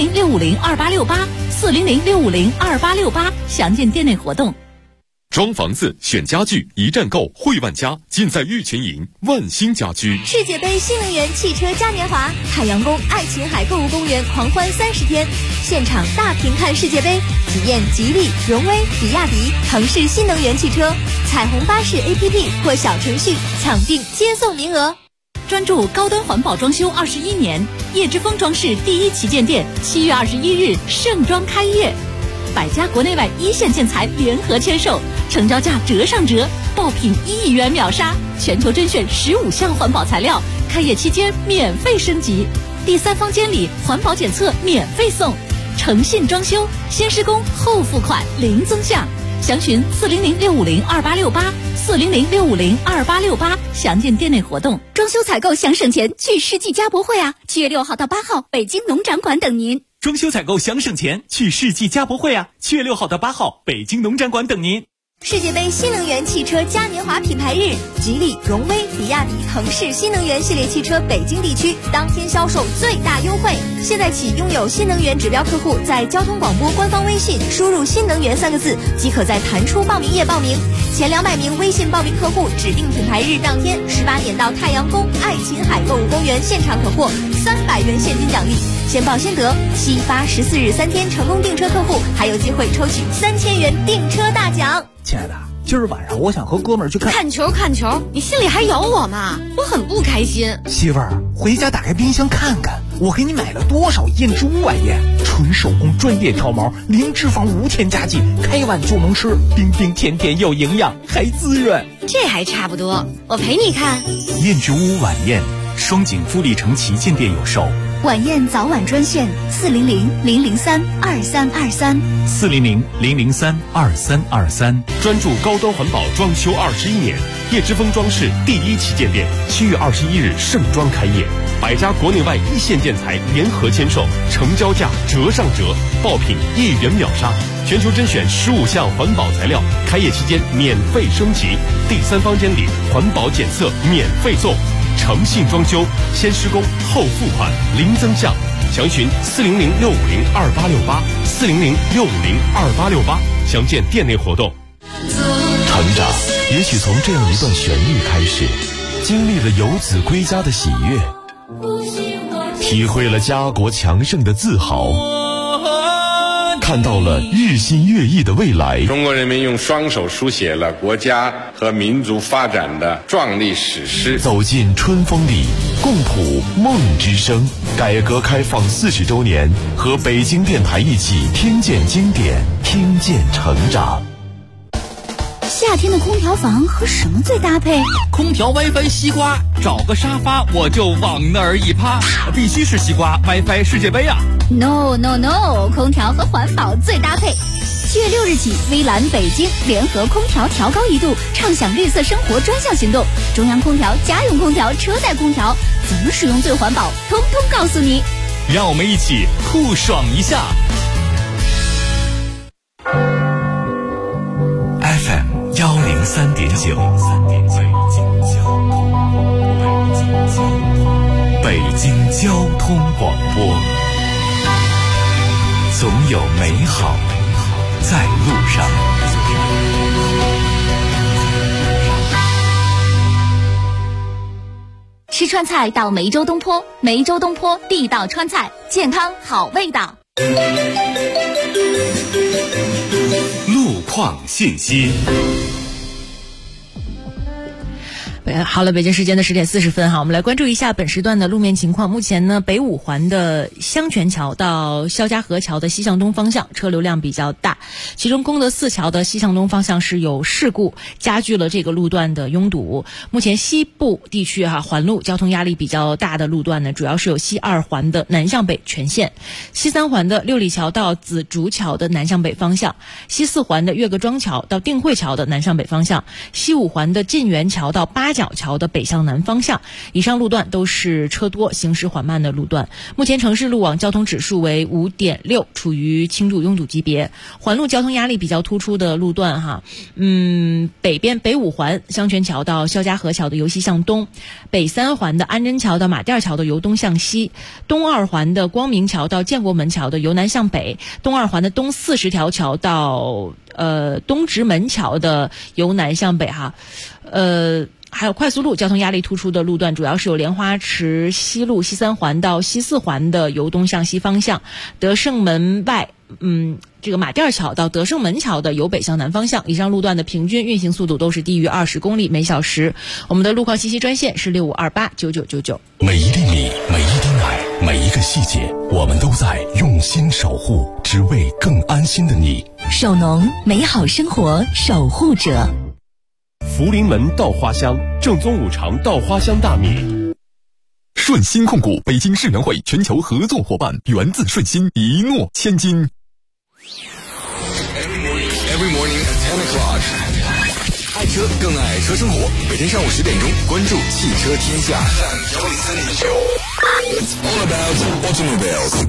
400-650-2868，400-650-2868，详见店内活动。 装房子选家具，一站购汇万家，尽在玉泉营万兴家居。 世界杯新能源汽车嘉年华，海洋宫爱琴海购物公园狂欢30天，现场大屏看世界杯，体验吉利、荣威、比亚迪、腾势新能源汽车，彩虹巴士 APP 或小程序抢订接送名额。 专注高端环保装修21年，叶之峰装饰第一旗舰店7月21日盛装开业。100家国内外一线建材联合签售，成交价折上折，爆品1亿元秒杀，全球甄选15项环保材料，开业期间免费升级，第三方监理环保检测免费送，诚信装修，先施工后付款零增项，详询400-650-2868，400-650-2868，详见店内活动。装修采购想省钱，去世纪家博会啊！7月6号到8号，北京农展馆等您。 装修采购想省钱，去世纪家博会啊！7月6号到8号，北京农展馆等您。 世界杯新能源汽车嘉年华品牌日，吉利、荣威、比亚迪、腾势新能源系列汽车北京地区当天销售最大优惠。现在起，拥有新能源指标客户在交通广播官方微信输入“新能源”3个字，即可在弹出报名页报名。前200名微信报名客户，指定品牌日当天18点到太阳宫爱琴海购物公园现场可获300元现金奖励。先报先得，7、8、14日3天成功订车客户还有机会抽取3000元订车大奖。 亲爱的，今儿晚上我想和哥们儿去看球，你心里还有我吗？我很不开心。 媳妇儿，回家打开冰箱看看，我给你买了多少燕之屋晚宴，纯手工专业挑毛，零脂肪无添加剂，开碗就能吃，冰冰甜甜又营养，还滋润。 这还差不多，我陪你看。 燕之屋晚宴，双井富力城旗舰店有售。 晚宴早晚专线 400-003-2323，400-003-2323。 专注高端环保装修21年，叶之峰装饰第一旗舰店7月21日盛装开业，100家国内外一线建材联合签售，成交价折上折，爆品1亿元秒杀，全球甄选15项环保材料，开业期间免费升级，第三方监理环保检测免费送，诚信装修，先施工后付款零增项，详询400-650-2868，400-650-2868，详见店内活动。 成长也许从这样一段旋律开始，经历了游子归家的喜悦，体会了家国强盛的自豪，看到了日新月异的未来。 中国人民用双手书写了国家和民族发展的壮丽史诗。 走进春风里，共谱梦之声。改革开放40周年，和北京电台一起听见经典，听见成长。 夏天的空调房和什么最搭配？ 空调 WiFi 西瓜，找个沙发我就往那儿一趴，必须是西瓜 WiFi 世界杯啊 ！No， 空调和环保最搭配。7月6日起，微蓝北京联合空调调高1度，畅享绿色生活专项行动。中央空调、家用空调、车载空调，怎么使用最环保，通通告诉你。 让我们一起酷爽一下。 FM 103.9，北京交通广播，总有美好在路上。 吃川菜到梅州东坡，梅州东坡地道川菜，健康好味道。 路况信息。 好了，北京时间的10点40分哈，我们来关注一下本时段的路面情况。目前呢，北五环的香泉桥到肖家河桥的西向东方向车流量比较大，其中功德寺桥的西向东方向是有事故，加剧了这个路段的拥堵。目前西部地区环路交通压力比较大的路段呢，主要是有西2环的南向北全线，西3环的六里桥到紫竹桥的南向北方向，西4环的岳各庄桥到定慧桥的南向北方向，西5环的晋源桥到八角桥的北向南方向。以上路段都是车多行驶缓慢的路段。目前城市路网交通指数为 5.6， 处于轻度拥堵级别。环路交通压力比较突出的路段北边北五环香泉桥到肖家河桥的由西向东，北3环的安贞桥到马甸桥的由东向西，东2环的光明桥到建国门桥的由南向北，东2环的东40条桥到东直门桥的由南向北还有快速路交通压力突出的路段，主要是有莲花池西路西3环到西4环的由东向西方向，德胜门外这个马甸桥到德胜门桥的由北向南方向。以上路段的平均运行速度都是低于20公里每小时。我们的路况信息专线是65289999。 每一粒米，每一滴奶，每一个细节，我们都在用心守护，只为更安心的你。 首农，美好生活守护者。 福临门稻花香，正宗五常稻花香大米。 顺鑫控股北京世园会全球合作伙伴，源自顺鑫，一诺千金。 Every morning at 10 o'clock， 爱车更爱车生活。每天上午10点钟，关注汽车天下。It's all about automobiles。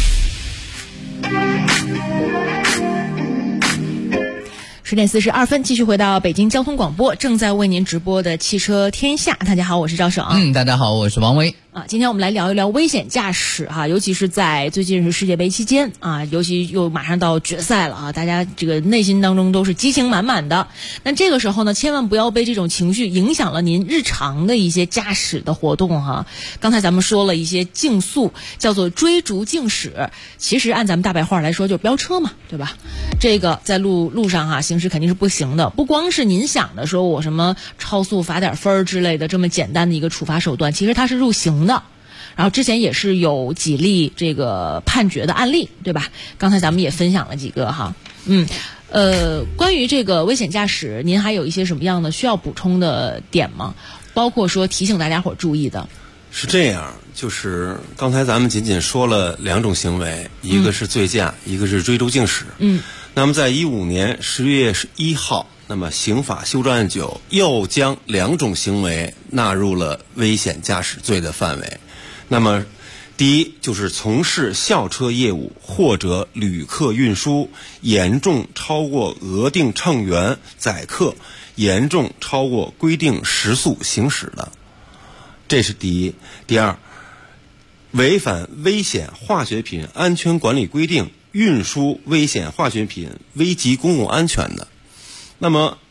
10点42分，继续回到北京交通广播，正在为您直播的汽车天下。大家好，我是赵爽。 大家好，我是王威。 今天我们来聊一聊危险驾驶尤其是在最近是世界杯期间尤其又马上到决赛了大家这个内心当中都是激情满满的。那这个时候呢，千万不要被这种情绪影响了您日常的一些驾驶的活动刚才咱们说了一些竞速，叫做追逐竞驶，其实按咱们大白话来说就是飙车嘛，对吧？这个在路上行驶肯定是不行的。不光是您想的说我什么超速罚点分之类的这么简单的一个处罚手段，其实它是入刑的。然后之前也是有几例这个判决的案例，对吧？刚才咱们也分享了几个关于这个危险驾驶，您还有一些什么样的需要补充的点吗？包括说提醒大家伙注意的。 是这样，就是刚才咱们仅仅说了2种行为，一个是醉驾，一个是追逐竞驶。那么在15年10月1号，那么刑法修正案9又将2种行为纳入了危险驾驶罪的范围。那么第一就是从事校车业务或者旅客运输严重超过额定乘员载客，严重超过规定时速行驶的，这是第一。第二，违反危险化学品安全管理规定运输危险化学品危及公共安全的。那么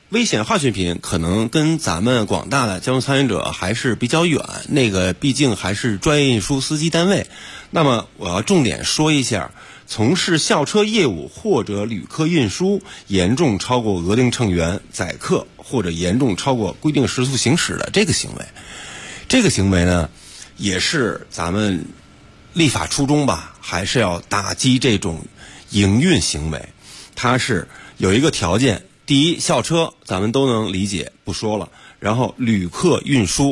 危险化学品可能跟咱们广大的交通参与者还是比较远，那个毕竟还是专业运输司机单位。那么我要重点说一下，从事校车业务或者旅客运输严重超过额定乘员载客或者严重超过规定时速行驶的这个行为，这个行为呢，也是咱们立法初衷吧，还是要打击这种营运行为。它是有一个条件，第一，校车咱们都能理解，不说了。然后旅客运输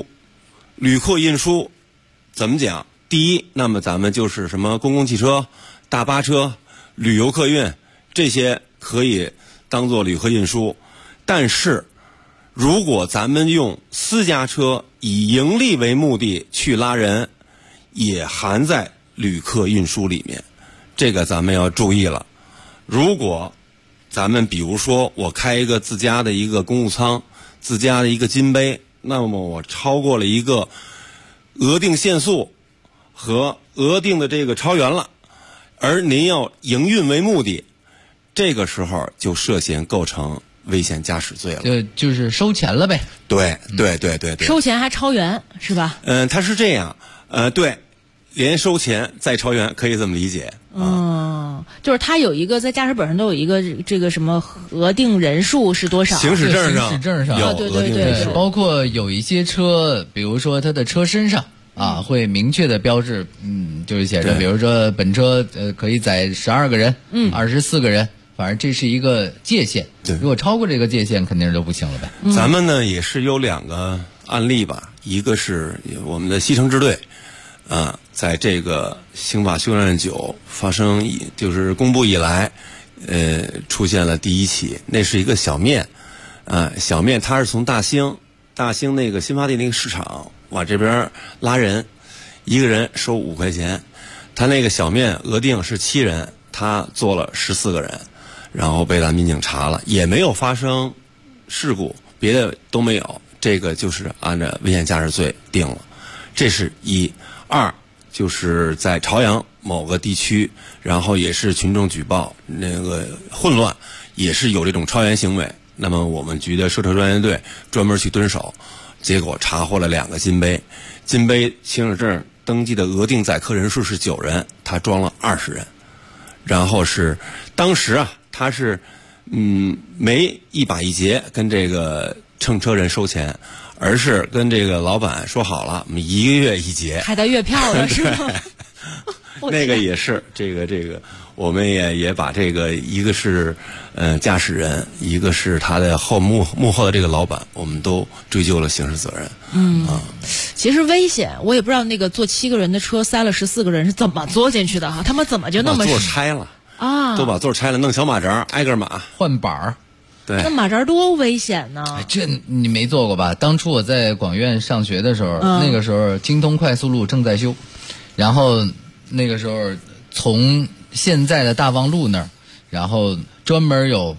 怎么讲？第一，那么咱们就是什么公共汽车、大巴车、旅游客运，这些可以当做旅客运输。但是如果咱们用私家车以盈利为目的去拉人，也含在旅客运输里面，这个咱们要注意了。如果咱们比如说我开一个自家的一个公务舱，自家的一个金杯，那么我超过了一个额定限速和额定的这个超员了，而您要营运为目的，这个时候就涉嫌构成危险驾驶罪了， 就是收钱了呗。 对， 收钱还超员是吧？ 它是这样，对，连收钱再超员，可以这么理解。 就是它有一个在驾驶本上都有一个这个什么额定人数是多少？ 行驶证上有额定人数， 包括有一些车，比如说它的车身上会明确的标志，就是写着，比如说本车可以载12个人，24个人。反正这是一个界限，如果超过这个界限，肯定就不行了呗。 咱们呢也是有2个案例吧，一个是我们的西城支队，在这个刑法修正案9发生就是公布以来，出现了第1起，那是一个小面，小面它是从大兴那个新发地那个市场往这边拉人，一个人收5块钱，他那个小面额定是7人，他坐了14个人。然后被咱民警查了，也没有发生事故，别的都没有，这个就是按照危险驾驶罪定了。这是1、2，就是在朝阳某个地区，然后也是群众举报那个混乱，也是有这种超员行为。那么我们局的涉车专员队专门去蹲守，结果查获了2个金杯行驶证登记的额定载客人数是9人，他装了20人，然后是当时他是没一把一结跟这个乘车人收钱，而是跟这个老板说好了，我们1个月1结， 还带月票的是吗？ 那个也是这个我们也把这个一个是驾驶人，一个是他的幕后的这个老板，我们都追究了刑事责任。 其实危险，我也不知道那个坐7个人的车塞了14个人是怎么坐进去的他们怎么就那么把座拆了都把座拆了，弄小马扎，挨个码换板儿。 对， 那马扎多危险呢！ 这你没坐过吧？当初我在广院上学的时候，那个时候京通快速路正在修，然后那个时候从现在的大望路那儿，然后专门有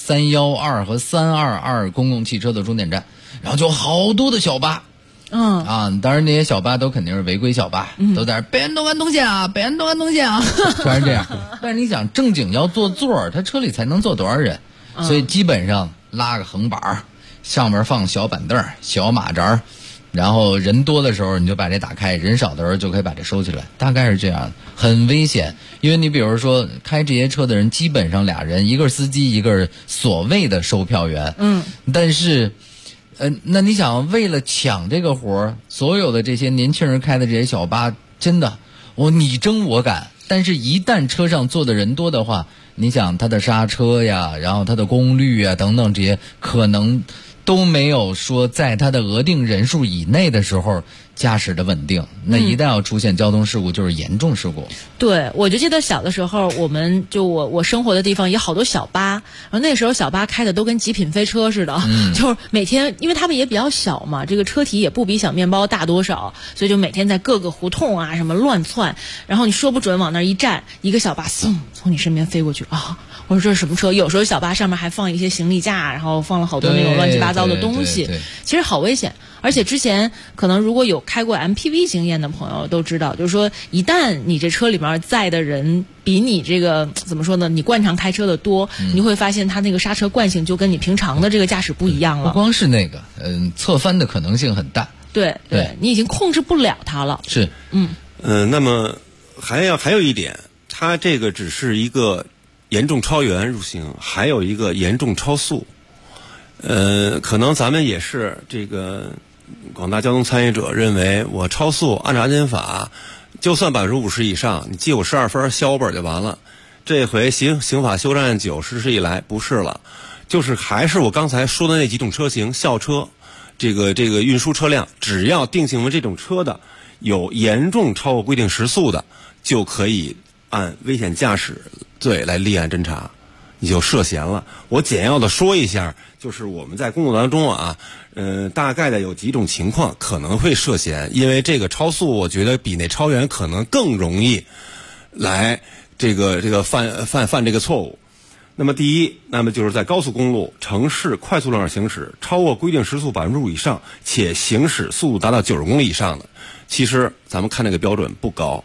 312和322公共汽车的终点站，然后就好多的小巴。当然那些小巴都肯定是违规小巴，都在那北安东安东线北安东安东线全是这样。但是你想正经要坐座，他车里才能坐多少人？所以基本上拉个横板，上面放小板凳、小马扎，然后人多的时候你就把这打开，人少的时候就可以把这收起来，大概是这样。很危险，因为你比如说开这些车的人基本上2人，一个是司机，一个是所谓的售票员。但是那你想为了抢这个活，所有的这些年轻人开的这些小巴，真的你争我赶，但是一旦车上坐的人多的话，你想他的刹车呀，然后他的功率啊等等这些，可能都没有说在他的额定人数以内的时候驾驶的稳定，那一旦要出现交通事故就是严重事故。 对，我就记得小的时候，我生活的地方也好多小巴，然后那时候小巴开的都跟极品飞车似的，就是每天因为他们也比较小嘛，这个车体也不比小面包大多少，所以就每天在各个胡同什么乱窜，然后你说不准往那儿一站，一个小巴从你身边飞过去我说这是什么车？有时候小巴上面还放一些行李架，然后放了好多那种乱七八糟的东西，其实好危险。 而且之前可能如果有开过 MPV 经验的朋友都知道，就是说一旦你这车里面载的人比你这个怎么说呢？你惯常开车的多，你会发现它那个刹车惯性就跟你平常的这个驾驶不一样了。 不光是那个，侧翻的可能性很大。 对，你已经控制不了它了。 是， 那么还有一点，它这个只是一个严重超员入刑，还有一个严重超速。可能咱们也是这个广大交通参与者认为，我超速按照安检法，就算50%以上，你记我12分，销我本就完了。这回刑法修正案9实施以来不是了，就是还是我刚才说的那几种车型，校车。这个运输车辆，只要定性为这种车的，有严重超过规定时速的，就可以按危险驾驶罪来立案侦查，你就涉嫌了。我简要的说一下，就是我们在工作当中啊，大概的有几种情况可能会涉嫌，因为这个超速，我觉得比那超员可能更容易来这个犯这个错误。那么第一，那么就是在高速公路、城市快速路上行驶，超过规定时速5%以上，且行驶速度达到90公里以上的，其实咱们看这个标准不高。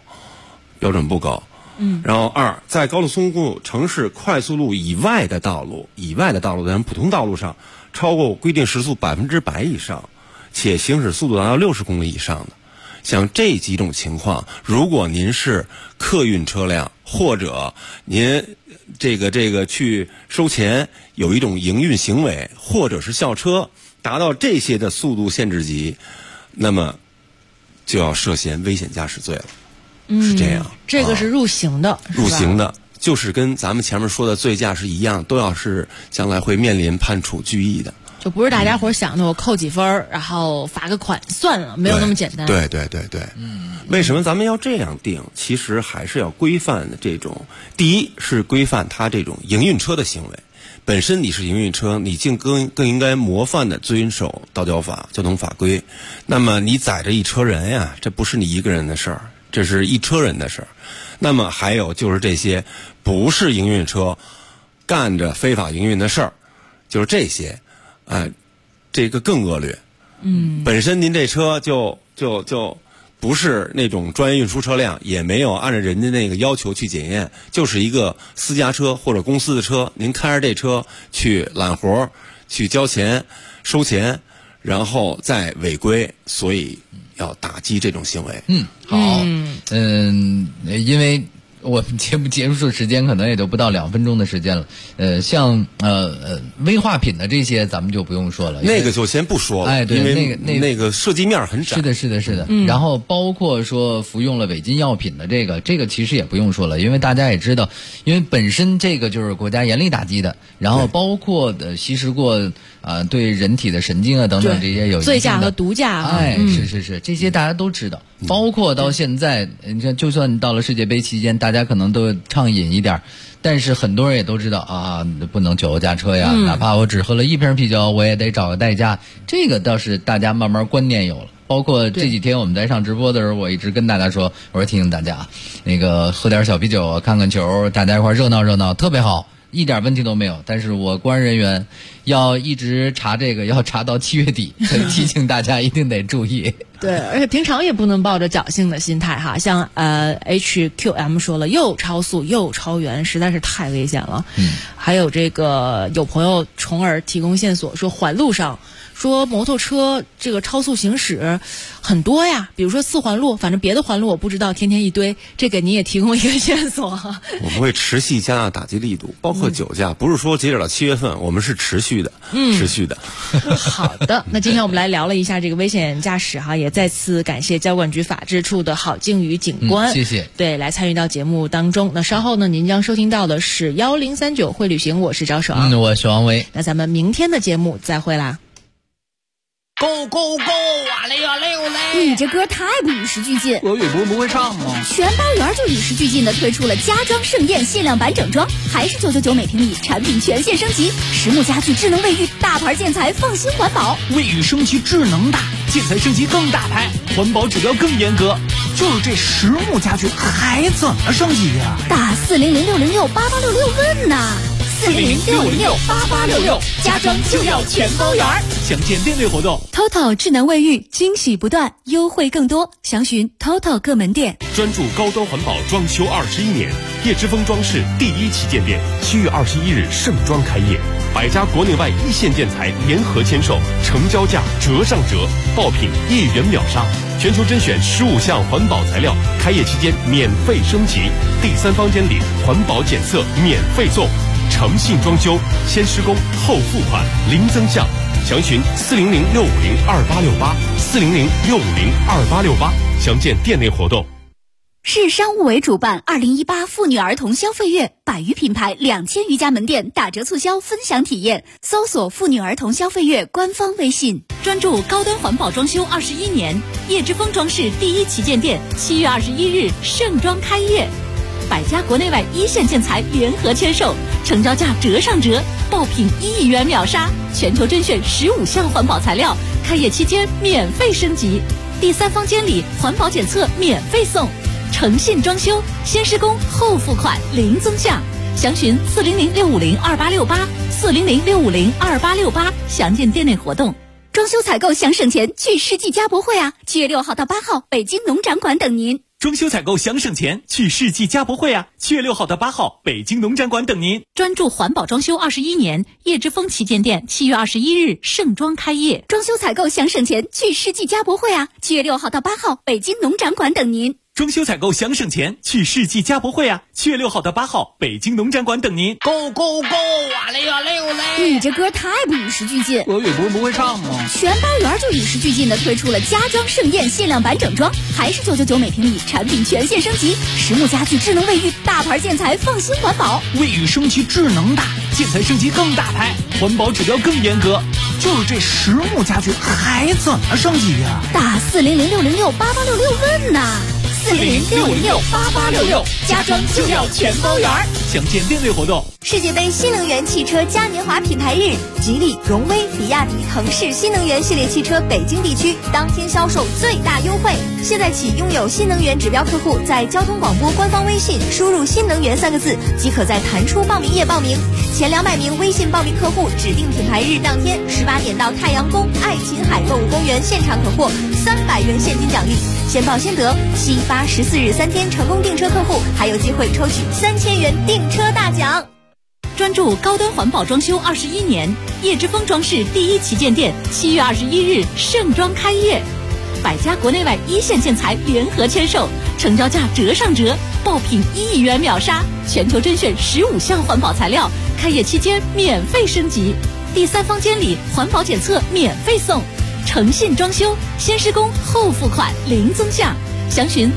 然后2，在高速公路、城市快速路以外的道路，咱普通道路上，超过规定时速100%以上，且行驶速度达到60公里以上的，像这几种情况，如果您是客运车辆，或者您这个去收钱有一种营运行为，或者是校车达到这些的速度限制级，那么就要涉嫌危险驾驶罪了。是这样， 这个是入刑的， 入刑的，就是跟咱们前面说的醉驾是一样，都要是将来会面临判处拘役的。 就不是大家伙想的我扣几分然后罚个款算了，没有那么简单。 对。为什么咱们要这样定？其实还是要规范的这种，第一是规范它这种营运车的行为。本身你是营运车，你更应该模范的遵守道交法、交通法规。那么你载着一车人呀，这不是你一个人的事儿，这是一车人的事儿。那么还有就是这些不是营运车干着非法营运的事儿，就是这些。这个更恶劣。本身您这车就不是那种专业运输车辆，也没有按照人家那个要求去检验，就是一个私家车或者公司的车，您开着这车去揽活、去交钱、收钱，然后再违规，所以要打击这种行为。 好，因为我们节目结束时间可能也就不到2分钟的时间了。像危化品的这些咱们就不用说了， 那个就先不说了。 对， 因为那个涉及面很窄。 是的。然后包括说服用了违禁药品的这个其实也不用说了，因为大家也知道，因为本身这个就是国家严厉打击的，然后包括吸食过对人体的神经等等这些有醉驾和毒驾。 是这些大家都知道。包括到现在，你看，就算到了世界杯期间，大家可能都畅饮一点，但是很多人也都知道不能酒后驾车呀，哪怕我只喝了1瓶啤酒，我也得找个代驾。这个倒是大家慢慢观念有了。包括这几天我们在上直播的时候，我一直跟大家说，我说提醒大家，那个喝点小啤酒，看看球，大家一块热闹热闹，特别好。一点问题都没有，但是我公安人员要一直查这个，要查到7月底，所以提醒大家一定得注意。 对，而且平常也不能抱着侥幸的心态哈。像HQM 说了，又超速又超员，实在是太危险了。还有这个有朋友从而提供线索说，环路上说摩托车这个超速行驶很多呀，比如说4环路，反正别的环路我不知道，天天一堆，这给您也提供一个线索。 我们会持续加大打击力度，包括酒驾，不是说截止到7月份，我们是持续的。 好的，那今天我们来聊了一下这个危险驾驶哈，也再次感谢交管局法制处的郝静宇警官， 谢谢。 对，来参与到节目当中。那稍后呢，您将收听到的是1039会旅行，我是赵爽， 我是王维。 那咱们明天的节目再会啦。 Go go go！ 哇嘞哇嘞哇嘞！ 你这歌太不与时俱进， 俄语不会唱吗？ 全班园就与时俱进的推出了家装盛宴限量版整装，还是999每平米，产品全线升级，实木家具、智能卫浴，大牌建材，放心环保。 卫浴升级智能大，建材升级更大牌，环保指标更严格。就是这实木家具还怎么升级呀？ 打4006068866问呐。 400-606-8866，家装就要全包圆。 详见店内活动。 TOTO 智能卫浴惊喜不断，优惠更多，详询 TOTO 各门店。 专注高端环保装修21年，叶之峰装饰第1旗舰店7月21日盛装开业，100家国内外一线建材联合签售，成交价折上折，爆品1元秒杀，全球甄选15项环保材料，开业期间免费升级，第3方监理环保检测免费送，诚信装修，先施工后付款，零增项。详询400-650-2868，400-650-2868，详见店内活动。 市商务委主办2018妇女儿童消费月，100余品牌2000余家门店打折促销分享体验，搜索妇女儿童消费月官方微信。 专注高端环保装修21年，叶之峰装饰第1旗舰店7月21日盛装开业，100家国内外一线建材联合签售，成交价折上折，爆品1元秒杀，全球甄选15项环保材料，开业期间免费升级，第3方监理环保检测免费送，诚信装修，先施工后付款，零增项。详询400-650-2868，400-650-2868，详见店内活动。 装修采购想省钱，去世纪家博会啊！7月6号到8号，北京农展馆等您。 装修采购想省钱，去世纪家博会啊！7月6号到8号，北京农展馆等您。 专注环保装修21年，叶之峰旗舰店7月21日盛装开业。 装修采购想省钱，去世纪家博会啊！7月6号到8号，北京农展馆等您。 装修采购想省钱，去世纪家博会啊！7月6号到8号，北京农展馆等您。 Go go go！哇嘞呀嘞嘞！ 你这歌太不与时俱进。 俄语不会唱吗？ 全包圆就与时俱进的推出了家装盛宴限量版整装，还是999每平米，产品全线升级，实木家具、智能卫浴，大牌建材，放心环保。 卫浴升级智能大，建材升级更大牌，环保指标更严格。就是这实木家具还怎么升级呀？ 打400-606-8866问呐。400-606-8866，家装就要全包圆。 详见店内活动。 世界杯新能源汽车嘉年华品牌日，吉利、荣威、比亚迪、腾势新能源系列汽车北京地区当天销售最大优惠。现在起，拥有新能源指标客户在交通广播官方微信输入“新能源”3个字，即可在弹出报名页报名。前200名微信报名客户，指定品牌日当天18点到太阳宫爱琴海购物公园现场可获300元现金奖励，先报先得。7、8、14日3天成功订车客户还有机会抽取3000元订车大奖。 专注高端环保装修21年，叶之峰装饰第1旗舰店7月21日盛装开业，100家国内外一线建材联合签售，成交价折上折，爆品1元秒杀，全球甄选15项环保材料，开业期间免费升级，第3方监理环保检测免费送，诚信装修，先施工后付款，零增项。详询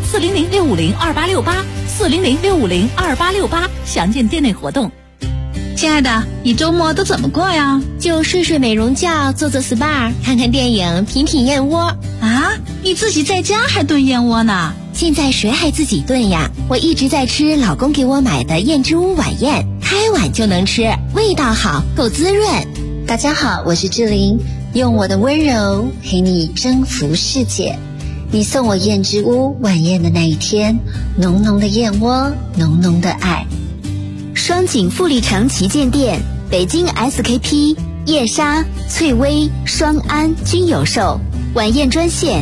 400-650-2868，400-650-2868，详见店内活动。 亲爱的，你周末都怎么过呀？ 就睡睡美容觉，做做 SPA， 看看电影，品品燕窝。 啊，你自己在家还炖燕窝呢？ 现在谁还自己炖呀？我一直在吃老公给我买的燕之屋晚宴，开碗就能吃，味道好，够滋润。大家好，我是志玲，用我的温柔陪你征服世界。你送我燕之屋晚宴的那一天，浓浓的燕窝，浓浓的爱。 双井富力城旗舰店，北京 SKP、燕莎、翠微、双安均有售。晚宴专线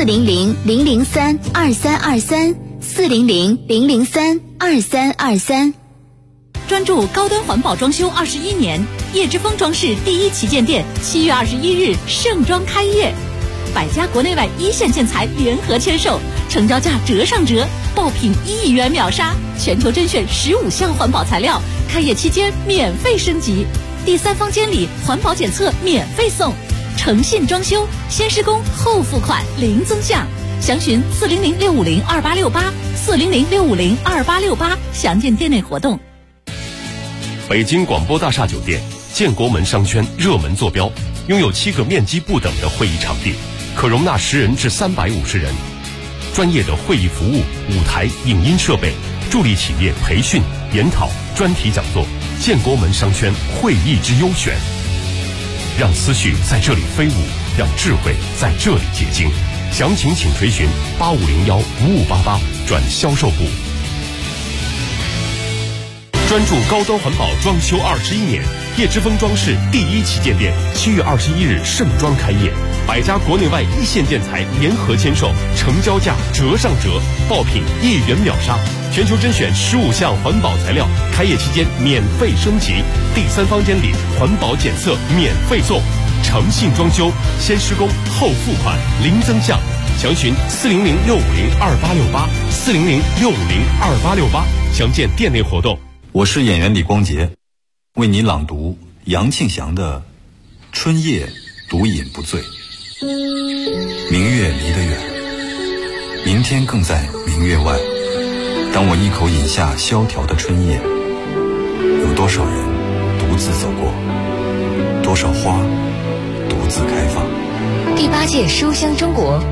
400-003-2323，400-003-2323。 专注高端环保装修21年，叶之峰装饰第1旗舰店7月21日盛装开业，100家国内外一线建材联合签售，成交价折上折，爆品1元秒杀，全球甄选15项环保材料，开业期间免费升级，第3方监理环保检测免费送，诚信装修，先施工后付款，零增项。详询400-650-2868，400-650-2868，详见店内活动。 北京广播大厦酒店建国门商圈热门坐标，拥有7个面积不等的会议场地，可容纳10人至350人，专业的会议服务、舞台、影音设备，助力企业培训、研讨、专题讲座。建国门商圈会议之优选，让思绪在这里飞舞，让智慧在这里结晶。详情请垂询8501-5588转销售部。 专注高端环保装修21年，叶之峰装饰第1旗舰店7月21日盛装开业，100家国内外一线建材联合签售，成交价折上折，爆品1元秒杀，全球甄选15项环保材料，开业期间免费升级，第3方监理环保检测免费送，诚信装修，先施工后付款，零增项。详询400-650-2868，400-650-2868，详见店内活动。 我是演员李光洁，为你朗读杨庆祥的《春夜独饮不醉》。明月离得远，明天更在明月外。当我一口饮下萧条的春夜，有多少人独自走过，多少花独自开放。 第8届书香中国